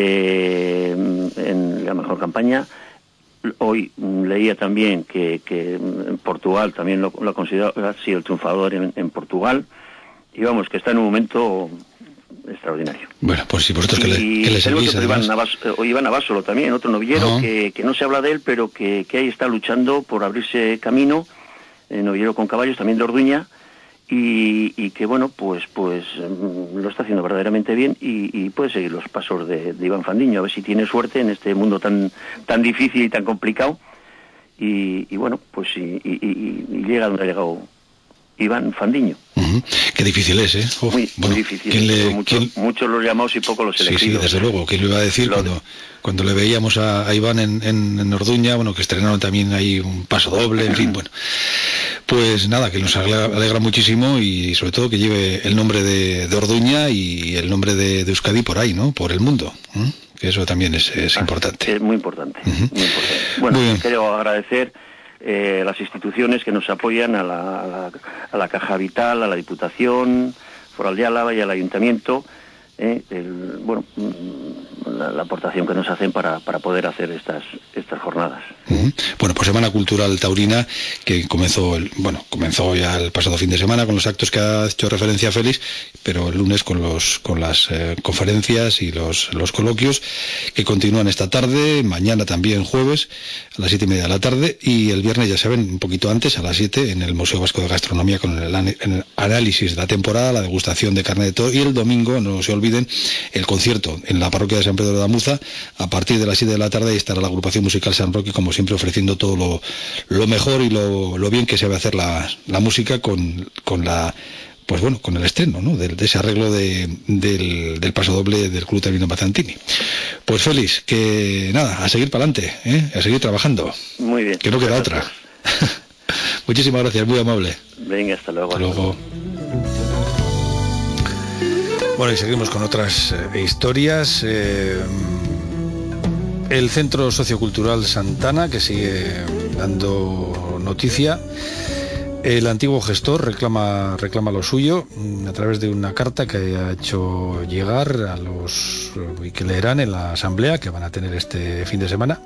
en la mejor campaña. Hoy leía también que en Portugal también lo ha considerado, ha sido el triunfador en Portugal, y vamos, que está en un momento extraordinario. Bueno, pues si vosotros que le seguís, además... Iván Abasolo también, otro novillero que no se habla de él, pero que ahí está luchando por abrirse camino, novillero con caballos, también de Orduña, y que bueno, pues lo está haciendo verdaderamente bien y puede seguir los pasos de Iván Fandiño, a ver si tiene suerte en este mundo tan difícil y tan complicado, y bueno, pues y llega donde ha llegado Iván Fandiño. Qué difícil es, ¿eh? Muy difícil. Muchos los llamados y pocos los elegidos. Sí, desde luego. ¿Quién lo iba a decir cuando le veíamos a Iván en Orduña, bueno, que estrenaron también ahí un pasodoble, en fin, bueno. Pues nada, que nos alegra muchísimo y sobre todo que lleve el nombre de Orduña y el nombre de Euskadi por ahí, ¿no? Por el mundo. Que eso también es importante. Es muy importante. Muy importante. Bueno, quiero agradecer las instituciones que nos apoyan, a la Caja Vital, a la Diputación Foral de Álava y al Ayuntamiento, la aportación que nos hacen para poder hacer estas jornadas. Bueno, pues Semana Cultural Taurina, que comenzó ya el pasado fin de semana con los actos que ha hecho referencia a Félix, pero el lunes con las conferencias y los coloquios que continúan esta tarde, mañana también jueves a las 7:30 de la tarde, y el viernes, ya saben, un poquito antes, a las 7, en el Museo Vasco de Gastronomía con el análisis de la temporada, la degustación de carne de toro, y el domingo, no se olviden, el concierto en la parroquia de San Pedro de la Muza a partir de las 7 de la tarde, y estará la agrupación musical San Roque, como siempre, ofreciendo todo lo mejor y lo bien que sabe hacer la música con el estreno, ¿no? de ese arreglo del pasodoble del Club Taurino Mazzantini. Pues Félix, que nada, a seguir para adelante, a seguir trabajando. Muy bien. Que no queda otra. Muchísimas gracias, muy amable. Venga, hasta luego. Hasta luego. Bueno, y seguimos con otras historias. El Centro Sociocultural Santana, que sigue dando noticia. El antiguo gestor reclama lo suyo a través de una carta que ha hecho llegar y que leerán en la asamblea que van a tener este fin de semana.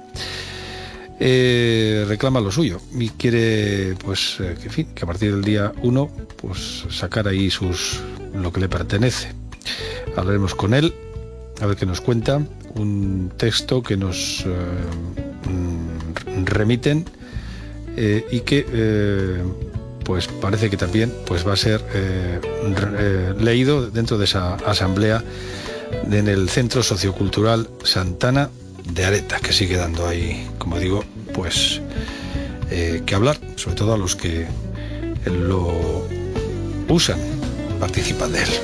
Reclama lo suyo y quiere, pues, que a partir del día 1, pues, sacar ahí lo que le pertenece. Hablaremos con él a ver qué nos cuenta, un texto que nos remiten y que pues parece que también pues va a ser leído dentro de esa asamblea en el Centro Sociocultural Santana de Areta, que sigue dando ahí, como digo, pues que hablar, sobre todo a los que lo usan, participan de él.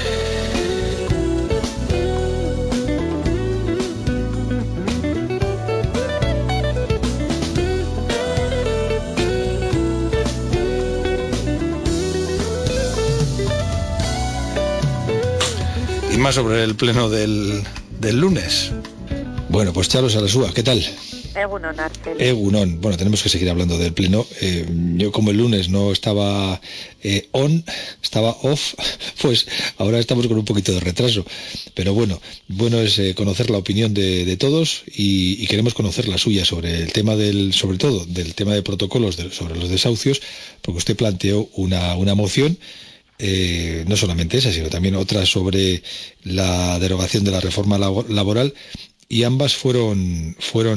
Y más sobre el pleno del lunes. Bueno, pues Charo Sarasúa, ¿qué tal? Egunon, Arceli. Egunon. Bueno, tenemos que seguir hablando del pleno. Yo, como el lunes no estaba estaba off, pues ahora estamos con un poquito de retraso. Pero bueno es conocer la opinión de todos y queremos conocer la suya sobre el tema sobre todo del tema de protocolos sobre los desahucios, porque usted planteó una moción. No solamente esa, sino también otra sobre la derogación de la reforma laboral, y ambas fueron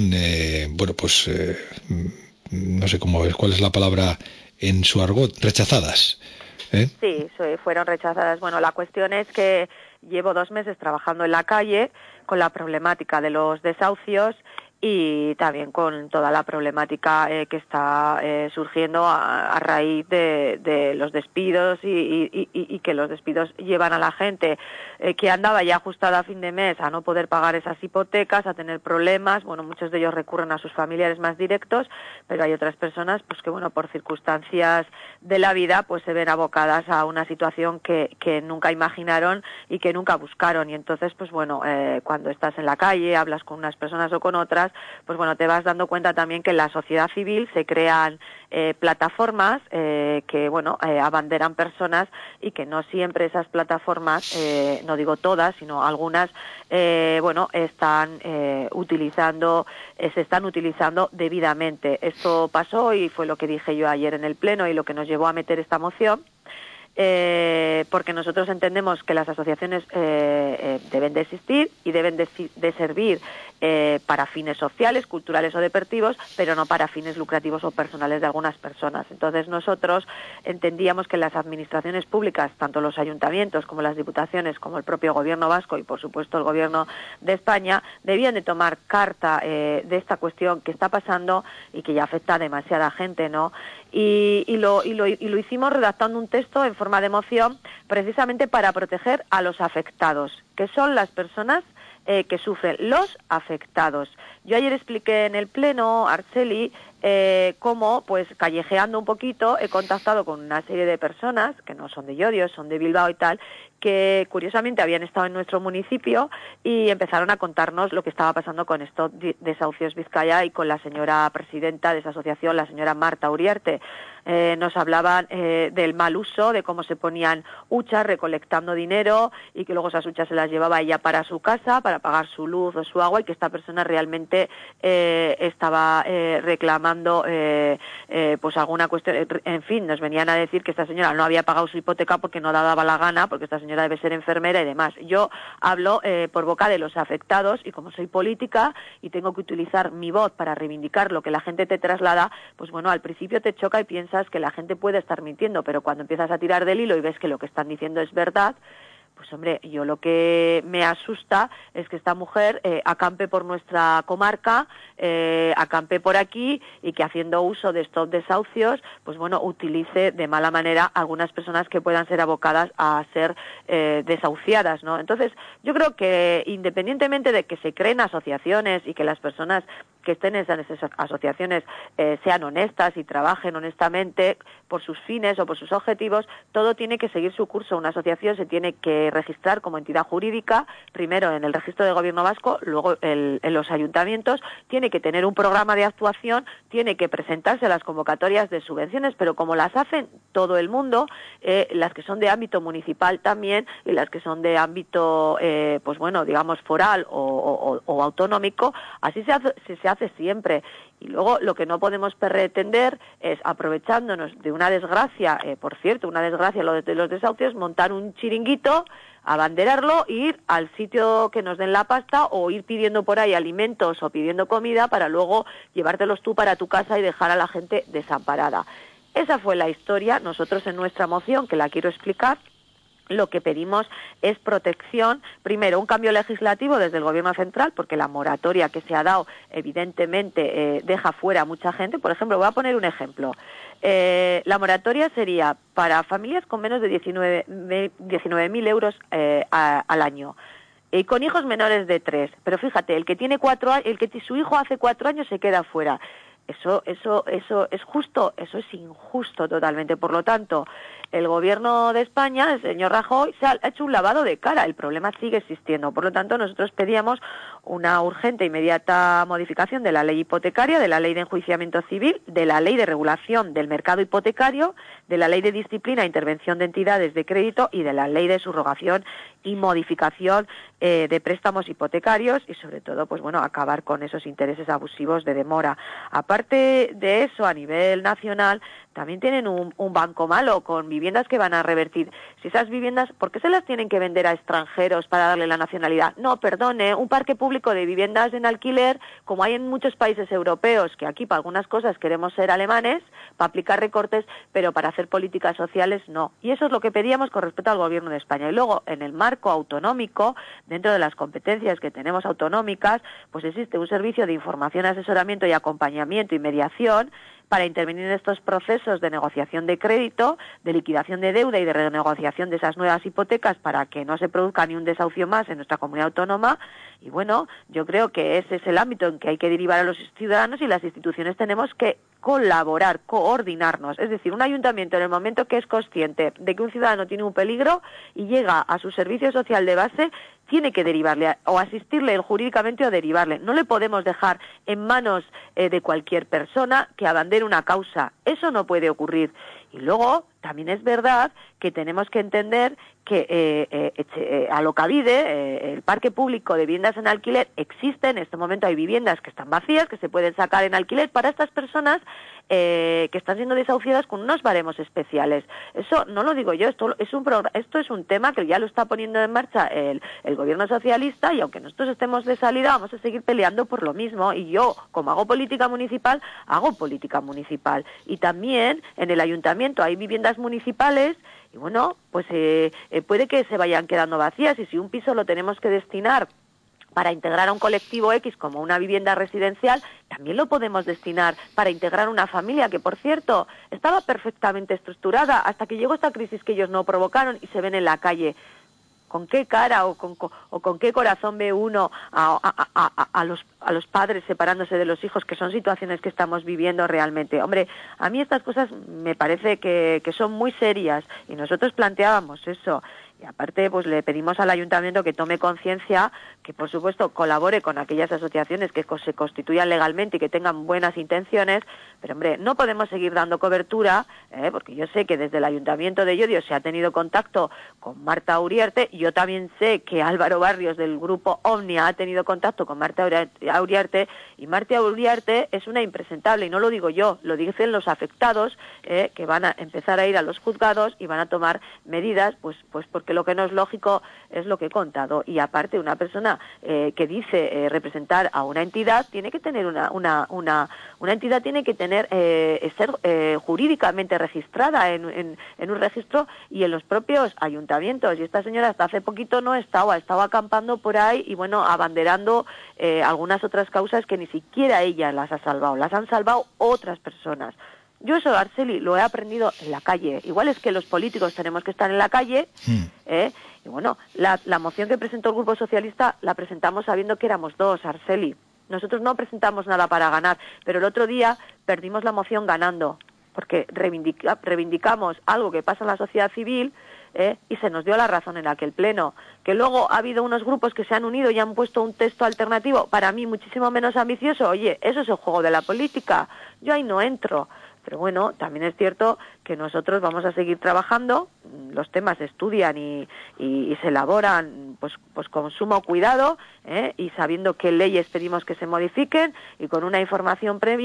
no sé cuál es la palabra en su argot, rechazadas. Sí, fueron rechazadas. Bueno, la cuestión es que llevo 2 meses trabajando en la calle con la problemática de los desahucios y también con toda la problemática que está surgiendo a raíz de los despidos y que los despidos llevan a la gente que andaba ya ajustada a fin de mes a no poder pagar esas hipotecas, a tener problemas. Bueno, muchos de ellos recurren a sus familiares más directos, pero hay otras personas pues que, bueno, por circunstancias de la vida pues se ven abocadas a una situación que nunca imaginaron y que nunca buscaron. Y entonces, pues bueno, cuando estás en la calle, hablas con unas personas o con otras, pues bueno, te vas dando cuenta también que en la sociedad civil se crean plataformas que, bueno, abanderan personas y que no siempre esas plataformas, no digo todas, sino algunas, bueno, se están utilizando debidamente. Esto pasó y fue lo que dije yo ayer en el Pleno y lo que nos llevó a meter esta moción. Porque nosotros entendemos que las asociaciones deben de existir y deben de servir para fines sociales, culturales o deportivos, pero no para fines lucrativos o personales de algunas personas. Entonces nosotros entendíamos que las administraciones públicas, tanto los ayuntamientos como las diputaciones, como el propio gobierno vasco y por supuesto el gobierno de España, debían de tomar carta de esta cuestión que está pasando y que ya afecta a demasiada gente, ¿no? Y lo hicimos redactando un texto en forma de moción precisamente para proteger a los afectados, que son las personas que sufren, los afectados. Yo ayer expliqué en el Pleno, Arceli, cómo, pues callejeando un poquito, he contactado con una serie de personas, que no son de Llodio, son de Bilbao y tal, que curiosamente habían estado en nuestro municipio y empezaron a contarnos lo que estaba pasando con estos desahucios Vizcaya y con la señora presidenta de esa asociación, la señora Marta Uriarte. Nos hablaban del mal uso, de cómo se ponían huchas recolectando dinero y que luego esas huchas se las llevaba ella para su casa, para pagar su luz o su agua, y que esta persona realmente estaba reclamando pues alguna cuestión. En fin, nos venían a decir que esta señora no había pagado su hipoteca porque no la daba la gana, porque esta señora debe ser enfermera y demás. Yo hablo por boca de los afectados y como soy política y tengo que utilizar mi voz para reivindicar lo que la gente te traslada, pues bueno, al principio te choca y piensas que la gente puede estar mintiendo, pero cuando empiezas a tirar del hilo y ves que lo que están diciendo es verdad, pues hombre, yo lo que me asusta es que esta mujer acampe por nuestra comarca, acampe por aquí y que haciendo uso de estos desahucios, pues bueno, utilice de mala manera a algunas personas que puedan ser abocadas a ser desahuciadas, ¿no? Entonces, yo creo que independientemente de que se creen asociaciones y que las personas que estén en esas asociaciones sean honestas y trabajen honestamente por sus fines o por sus objetivos, todo tiene que seguir su curso. Una asociación se tiene que registrar como entidad jurídica, primero en el registro de gobierno vasco, luego en los ayuntamientos, tiene que tener un programa de actuación, tiene que presentarse a las convocatorias de subvenciones, pero como las hacen todo el mundo, las que son de ámbito municipal también y las que son de ámbito, pues bueno, digamos foral o autonómico, así se hace siempre. Y luego lo que no podemos pretender es, aprovechándonos de una desgracia, por cierto, una desgracia lo de los desahucios, montar un chiringuito abanderarlo, ir al sitio que nos den la pasta o ir pidiendo por ahí alimentos o pidiendo comida para luego llevártelos tú para tu casa y dejar a la gente desamparada. Esa fue la historia. Nosotros en nuestra moción, que la quiero explicar, lo que pedimos es protección, primero un cambio legislativo desde el Gobierno central, porque la moratoria que se ha dado evidentemente deja fuera a mucha gente. Por ejemplo, voy a poner un ejemplo. La moratoria sería para familias con menos de 19.000 euros al año. Y con hijos menores de 3. Pero fíjate, el que tiene 4 años, el que su hijo hace 4 años se queda fuera. Eso es justo, eso es injusto totalmente. Por lo tanto, el Gobierno de España, el señor Rajoy, se ha hecho un lavado de cara. El problema sigue existiendo. Por lo tanto, nosotros pedíamos una urgente e inmediata modificación de la ley hipotecaria, de la ley de enjuiciamiento civil, de la ley de regulación del mercado hipotecario, de la ley de disciplina e intervención de entidades de crédito y de la ley de subrogación y modificación de préstamos hipotecarios y, sobre todo, pues bueno, acabar con esos intereses abusivos de demora. Aparte de eso, a nivel nacional, también tienen un banco malo con viviendas que van a revertir. Si esas viviendas, ¿por qué se las tienen que vender a extranjeros para darle la nacionalidad? No, perdone, un parque público de viviendas en alquiler, como hay en muchos países europeos, que aquí para algunas cosas queremos ser alemanes, para aplicar recortes, pero para hacer políticas sociales no. Y eso es lo que pedíamos con respecto al Gobierno de España. Y luego, en el marco autonómico, dentro de las competencias que tenemos autonómicas, pues existe un servicio de información, asesoramiento y acompañamiento y mediación para intervenir en estos procesos de negociación de crédito, de liquidación de deuda y de renegociación de esas nuevas hipotecas para que no se produzca ni un desahucio más en nuestra comunidad autónoma. Y bueno, yo creo que ese es el ámbito en que hay que derivar a los ciudadanos y las instituciones tenemos que colaborar, coordinarnos. Es decir, un ayuntamiento en el momento que es consciente de que un ciudadano tiene un peligro y llega a su servicio social de base, tiene que derivarle o asistirle jurídicamente o derivarle. No le podemos dejar en manos de cualquier persona que abandere una causa. Eso no puede ocurrir. Y luego, también es verdad que tenemos que entender que Alokabide, el parque público de viviendas en alquiler, existe. En este momento hay viviendas que están vacías, que se pueden sacar en alquiler para estas personas que están siendo desahuciadas con unos baremos especiales. Eso no lo digo yo, esto es un tema que ya lo está poniendo en marcha el Gobierno socialista, y aunque nosotros estemos de salida, vamos a seguir peleando por lo mismo. Y yo, como hago política municipal, hago política municipal. Y también en el ayuntamiento hay viviendas municipales y bueno, pues puede que se vayan quedando vacías, y si un piso lo tenemos que destinar para integrar a un colectivo X como una vivienda residencial, también lo podemos destinar para integrar una familia que, por cierto, estaba perfectamente estructurada hasta que llegó esta crisis que ellos no provocaron y se ven en la calle. ¿Con qué cara o con qué corazón ve uno a los padres separándose de los hijos, que son situaciones que estamos viviendo realmente? Hombre, a mí estas cosas me parece que son muy serias, y nosotros planteábamos eso. Y aparte, pues le pedimos al ayuntamiento que tome conciencia, que por supuesto colabore con aquellas asociaciones que se constituyan legalmente y que tengan buenas intenciones, pero hombre, no podemos seguir dando cobertura, porque yo sé que desde el Ayuntamiento de Llodio se ha tenido contacto con Marta Uriarte, y yo también sé que Álvaro Barrios del grupo Omnia ha tenido contacto con Marta Uriarte, y Marta Uriarte es una impresentable, y no lo digo yo, lo dicen los afectados, que van a empezar a ir a los juzgados y van a tomar medidas, pues porque lo que no es lógico es lo que he contado. Y aparte, una persona que dice representar a una entidad tiene que tener una entidad tiene que tener ser jurídicamente registrada en un registro y en los propios ayuntamientos. Y esta señora hasta hace poquito no ha estado acampando por ahí y bueno, abanderando algunas otras causas que ni siquiera ella las ha salvado, las han salvado otras personas. Yo eso, Arceli, lo he aprendido en la calle. Igual es que los políticos tenemos que estar en la calle, y bueno, la moción que presentó el Grupo Socialista la presentamos sabiendo que éramos dos, Arceli. Nosotros no presentamos nada para ganar, pero el otro día perdimos la moción ganando, porque reivindicamos algo que pasa en la sociedad civil, y se nos dio la razón en aquel pleno. Que luego ha habido unos grupos que se han unido y han puesto un texto alternativo, para mí muchísimo menos ambicioso. Oye, eso es el juego de la política. Yo ahí no entro. Pero bueno, también es cierto que nosotros vamos a seguir trabajando, los temas se estudian y se elaboran pues con sumo cuidado, y sabiendo qué leyes pedimos que se modifiquen y con una información previa,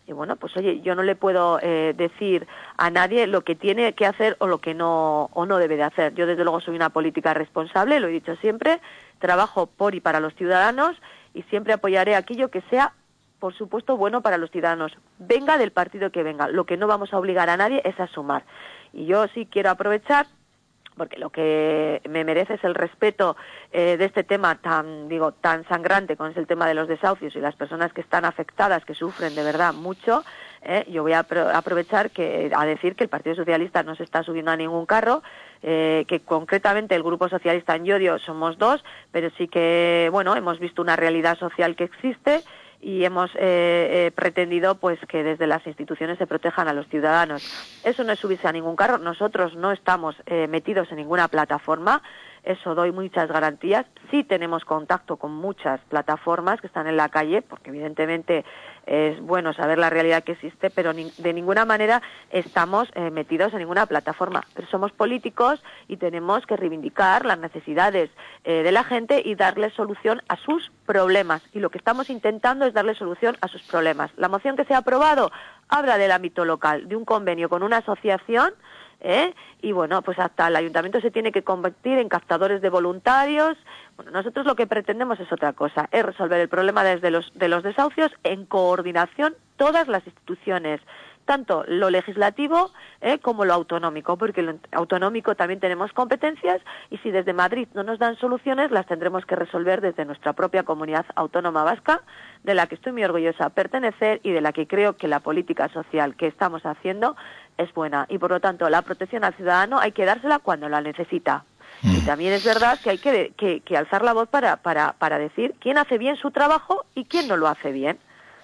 Y bueno, pues oye, yo no le puedo decir a nadie lo que tiene que hacer o lo que no debe de hacer. Yo desde luego soy una política responsable, lo he dicho siempre, trabajo por y para los ciudadanos y siempre apoyaré aquello que sea, por supuesto, bueno para los ciudadanos. Venga del partido que venga, lo que no vamos a obligar a nadie es a sumar. Y yo sí quiero aprovechar, porque lo que me merece es el respeto de este tema tan sangrante como es el tema de los desahucios y las personas que están afectadas, que sufren de verdad mucho. Yo voy a aprovechar a decir que el Partido Socialista no se está subiendo a ningún carro, que concretamente el Grupo Socialista en Llodio somos 2, pero sí que, bueno, hemos visto una realidad social que existe y hemos pretendido pues que desde las instituciones se protejan a los ciudadanos. Eso no es subirse a ningún carro, nosotros no estamos metidos en ninguna plataforma, eso doy muchas garantías. Sí tenemos contacto con muchas plataformas que están en la calle, porque evidentemente es bueno saber la realidad que existe, pero de ninguna manera estamos metidos en ninguna plataforma. Pero somos políticos y tenemos que reivindicar las necesidades de la gente y darles solución a sus problemas. Y lo que estamos intentando es darle solución a sus problemas. La moción que se ha aprobado habla del ámbito local, de un convenio con una asociación, y bueno, pues hasta el ayuntamiento se tiene que convertir en captadores de voluntarios. Bueno, nosotros lo que pretendemos es otra cosa, es resolver el problema de los desahucios en coordinación todas las instituciones, tanto lo legislativo como lo autonómico, porque lo autonómico también tenemos competencias y si desde Madrid no nos dan soluciones, las tendremos que resolver desde nuestra propia comunidad autónoma vasca, de la que estoy muy orgullosa de pertenecer y de la que creo que la política social que estamos haciendo es buena. Y por lo tanto, la protección al ciudadano hay que dársela cuando la necesita. Y también es verdad que hay que alzar la voz para decir quién hace bien su trabajo y quién no lo hace bien.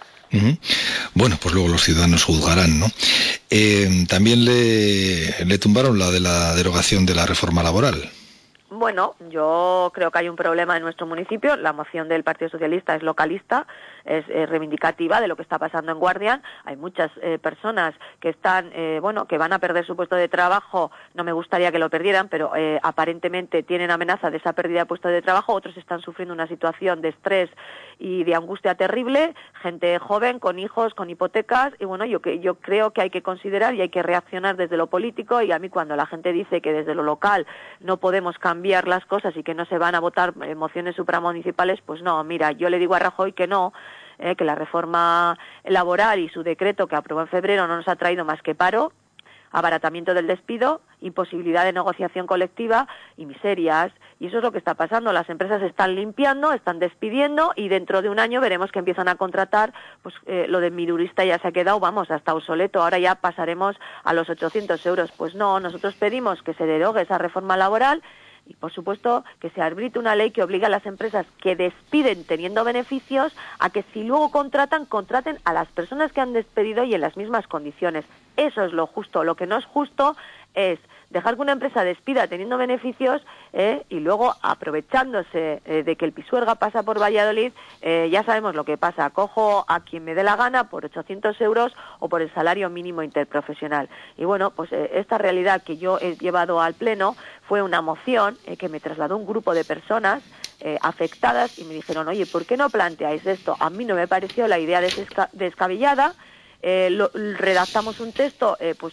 Bueno, pues luego los ciudadanos juzgarán, ¿no? También le tumbaron la de la derogación de la reforma laboral. Bueno, yo creo que hay un problema en nuestro municipio. La moción del Partido Socialista es localista, es reivindicativa de lo que está pasando en Guardián. Hay muchas personas que están, que van a perder su puesto de trabajo. No me gustaría que lo perdieran, pero aparentemente tienen amenaza de esa pérdida de puesto de trabajo. Otros están sufriendo una situación de estrés y de angustia terrible. Gente joven, con hijos, con hipotecas. Y bueno, yo creo que hay que considerar y hay que reaccionar desde lo político. Y a mí cuando la gente dice que desde lo local no podemos cambiar las cosas y que no se van a votar mociones supramunicipales, pues no, mira, yo le digo a Rajoy que no, que la reforma laboral y su decreto que aprobó en febrero no nos ha traído más que paro, abaratamiento del despido, imposibilidad de negociación colectiva y miserias. Y eso es lo que está pasando. Las empresas están limpiando, están despidiendo y dentro de un año veremos que empiezan a contratar. Pues lo de milurista ya se ha quedado, hasta obsoleto. Ahora ya pasaremos a los 800 euros. Pues no, nosotros pedimos que se derogue esa reforma laboral y, por supuesto, que se arbitre una ley que obliga a las empresas que despiden teniendo beneficios a que si luego contraten a las personas que han despedido y en las mismas condiciones. Eso es lo justo. Lo que no es justo es dejar que una empresa despida teniendo beneficios y luego aprovechándose de que el Pisuerga pasa por Valladolid, ya sabemos lo que pasa, cojo a quien me dé la gana por 800 euros o por el salario mínimo interprofesional. Y bueno, pues esta realidad que yo he llevado al Pleno fue una moción que me trasladó un grupo de personas afectadas y me dijeron, oye, ¿por qué no planteáis esto? A mí no me pareció la idea descabellada. Redactamos un texto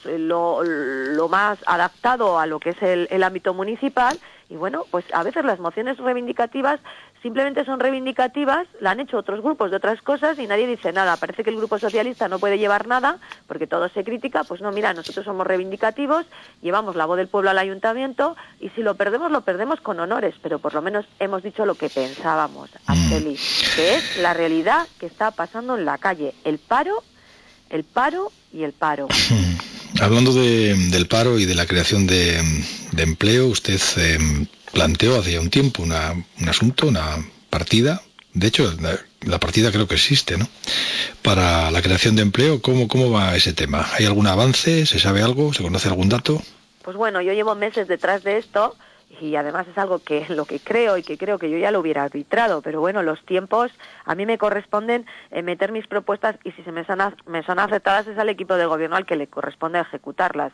lo más adaptado a lo que es el ámbito municipal y bueno, pues a veces las mociones reivindicativas simplemente son reivindicativas, la han hecho otros grupos de otras cosas y nadie dice nada. Parece que el Grupo Socialista no puede llevar nada porque todo se critica. Pues no, mira, nosotros somos reivindicativos, llevamos la voz del pueblo al ayuntamiento y si lo perdemos con honores, pero por lo menos hemos dicho lo que pensábamos, Arceli, que es la realidad que está pasando en la calle, el paro y el paro. Hablando del paro y de la creación de empleo, usted planteó hace ya un tiempo un asunto, una partida, de hecho la partida creo que existe, ¿no?, para la creación de empleo. ¿Cómo va ese tema? ¿Hay algún avance? ¿Se sabe algo? ¿Se conoce algún dato? Pues bueno, yo llevo meses detrás de esto y además es algo que lo que creo y que creo que yo ya lo hubiera arbitrado, pero bueno, los tiempos a mí me corresponden meter mis propuestas y si me son aceptadas es al equipo de gobierno al que le corresponde ejecutarlas.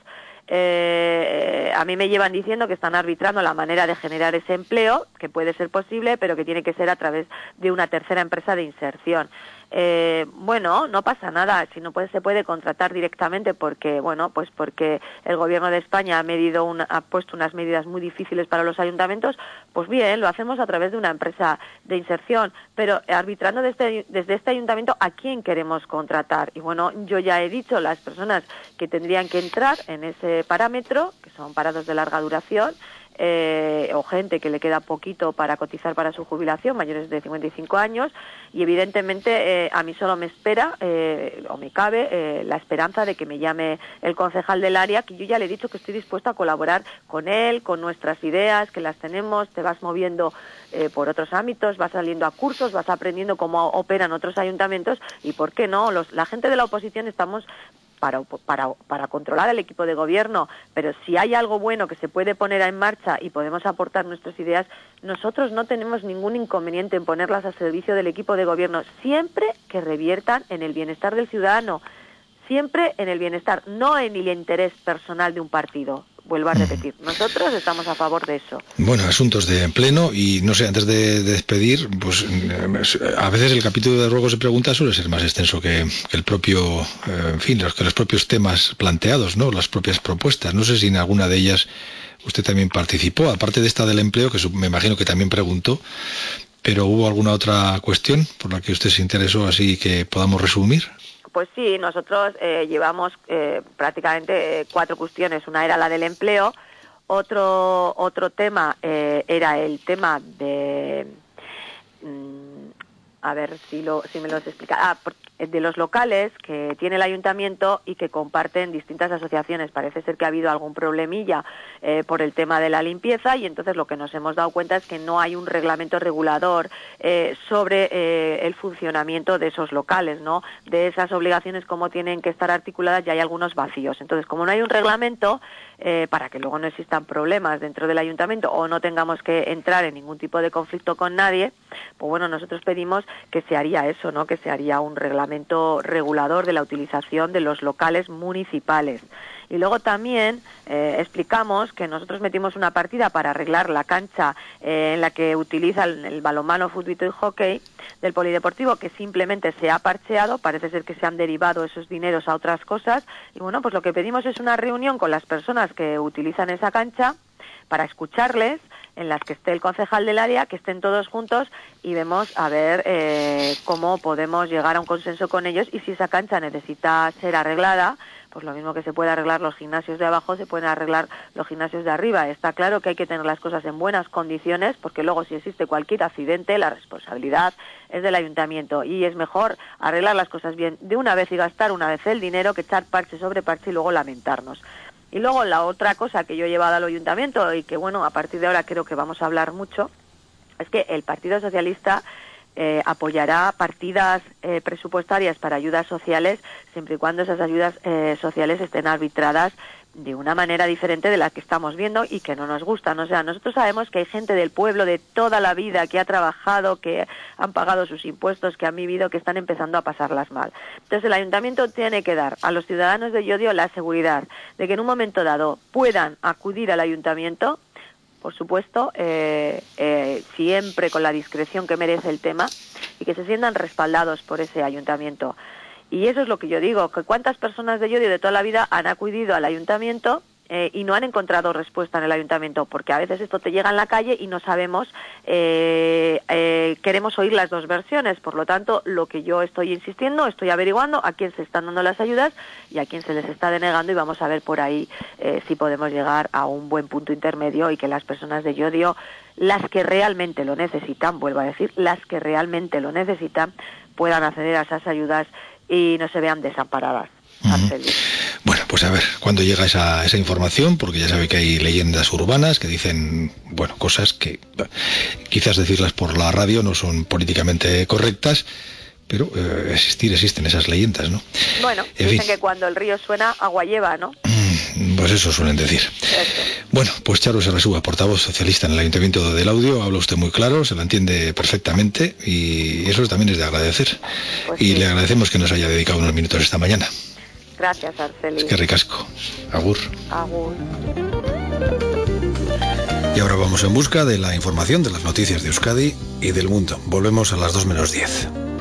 A mí me llevan diciendo que están arbitrando la manera de generar ese empleo, que puede ser posible, pero que tiene que ser a través de una tercera empresa de inserción. Bueno, no pasa nada, si no se puede contratar directamente porque, bueno, pues porque el Gobierno de España ha puesto unas medidas muy difíciles para los ayuntamientos, pues bien, lo hacemos a través de una empresa de inserción, pero arbitrando desde este ayuntamiento a quién queremos contratar. Y bueno, yo ya he dicho las personas que tendrían que entrar en ese parámetro, que son parados de larga duración, o gente que le queda poquito para cotizar para su jubilación, mayores de 55 años, y evidentemente a mí solo me espera, o me cabe, la esperanza de que me llame el concejal del área, que yo ya le he dicho que estoy dispuesta a colaborar con él, con nuestras ideas, que las tenemos, te vas moviendo por otros ámbitos, vas saliendo a cursos, vas aprendiendo cómo operan otros ayuntamientos, y por qué no, la gente de la oposición estamos para controlar el equipo de gobierno, pero si hay algo bueno que se puede poner en marcha y podemos aportar nuestras ideas, nosotros no tenemos ningún inconveniente en ponerlas a servicio del equipo de gobierno, siempre que reviertan en el bienestar del ciudadano, siempre en el bienestar, no en el interés personal de un partido. Vuelvo a repetir, nosotros estamos a favor de eso. Bueno, asuntos de pleno y no sé, antes de despedir, pues a veces el capítulo de ruegos y preguntas suele ser más extenso que el propio, en fin, que los propios temas planteados, ¿no? Las propias propuestas. No sé si en alguna de ellas usted también participó, aparte de esta del empleo, que me imagino que también preguntó, pero ¿hubo alguna otra cuestión por la que usted se interesó así que podamos resumir? Pues sí, nosotros llevamos prácticamente 4 cuestiones. Una era la del empleo, otro tema era el tema de... a ver si me los explica. De los locales que tiene el ayuntamiento y que comparten distintas asociaciones. Parece ser que ha habido algún problemilla por el tema de la limpieza y entonces lo que nos hemos dado cuenta es que no hay un reglamento regulador sobre el funcionamiento de esos locales, ¿no? De esas obligaciones, cómo tienen que estar articuladas, ya hay algunos vacíos. Entonces, como no hay un reglamento, para que luego no existan problemas dentro del ayuntamiento o no tengamos que entrar en ningún tipo de conflicto con nadie, pues bueno, nosotros pedimos que se haría eso, ¿no? Que se haría un reglamento regulador de la utilización de los locales municipales. Y luego también explicamos que nosotros metimos una partida para arreglar la cancha en la que utiliza el balonmano, fútbol y hockey del polideportivo, que simplemente se ha parcheado, parece ser que se han derivado esos dineros a otras cosas, y bueno, pues lo que pedimos es una reunión con las personas que utilizan esa cancha para escucharles, en las que esté el concejal del área, que estén todos juntos y vemos a ver cómo podemos llegar a un consenso con ellos y si esa cancha necesita ser arreglada, pues lo mismo que se puede arreglar los gimnasios de abajo, se pueden arreglar los gimnasios de arriba. Está claro que hay que tener las cosas en buenas condiciones porque luego si existe cualquier accidente la responsabilidad es del ayuntamiento y es mejor arreglar las cosas bien de una vez y gastar una vez el dinero que echar parche sobre parche y luego lamentarnos. Y luego la otra cosa que yo he llevado al ayuntamiento y que bueno, a partir de ahora creo que vamos a hablar mucho, es que el Partido Socialista apoyará partidas presupuestarias para ayudas sociales siempre y cuando esas ayudas sociales estén arbitradas de una manera diferente de la que estamos viendo y que no nos gustan. O sea, nosotros sabemos que hay gente del pueblo de toda la vida que ha trabajado, que han pagado sus impuestos, que han vivido, que están empezando a pasarlas mal. Entonces el ayuntamiento tiene que dar a los ciudadanos de Llodio la seguridad de que en un momento dado puedan acudir al ayuntamiento, por supuesto, siempre con la discreción que merece el tema y que se sientan respaldados por ese ayuntamiento. Y eso es lo que yo digo, que cuántas personas de Llodio de toda la vida han acudido al ayuntamiento y no han encontrado respuesta en el ayuntamiento, porque a veces esto te llega en la calle y no sabemos, queremos oír las dos versiones. Por lo tanto, lo que yo estoy insistiendo, estoy averiguando a quién se están dando las ayudas y a quién se les está denegando y vamos a ver por ahí si podemos llegar a un buen punto intermedio y que las personas de Llodio, las que realmente lo necesitan, vuelvo a decir, las que realmente lo necesitan, puedan acceder a esas ayudas y no se vean desamparadas. Bueno, pues a ver cuándo llega esa información, porque ya sabe que hay leyendas urbanas que dicen, bueno, cosas que quizás decirlas por la radio no son políticamente correctas, pero existen esas leyendas, ¿no? Bueno, dicen que cuando el río suena, agua lleva, ¿no? Pues eso suelen decir. Bueno, pues Charo Sarasúa, portavoz socialista en el Ayuntamiento del Laudio, habla usted muy claro, se lo entiende perfectamente y eso también es de agradecer. Pues y sí, le agradecemos que nos haya dedicado unos minutos esta mañana. Gracias, Arceli. Es que ricasco. Agur. Agur. Y ahora vamos en busca de la información de las noticias de Euskadi y del mundo. Volvemos a las 2 menos 10.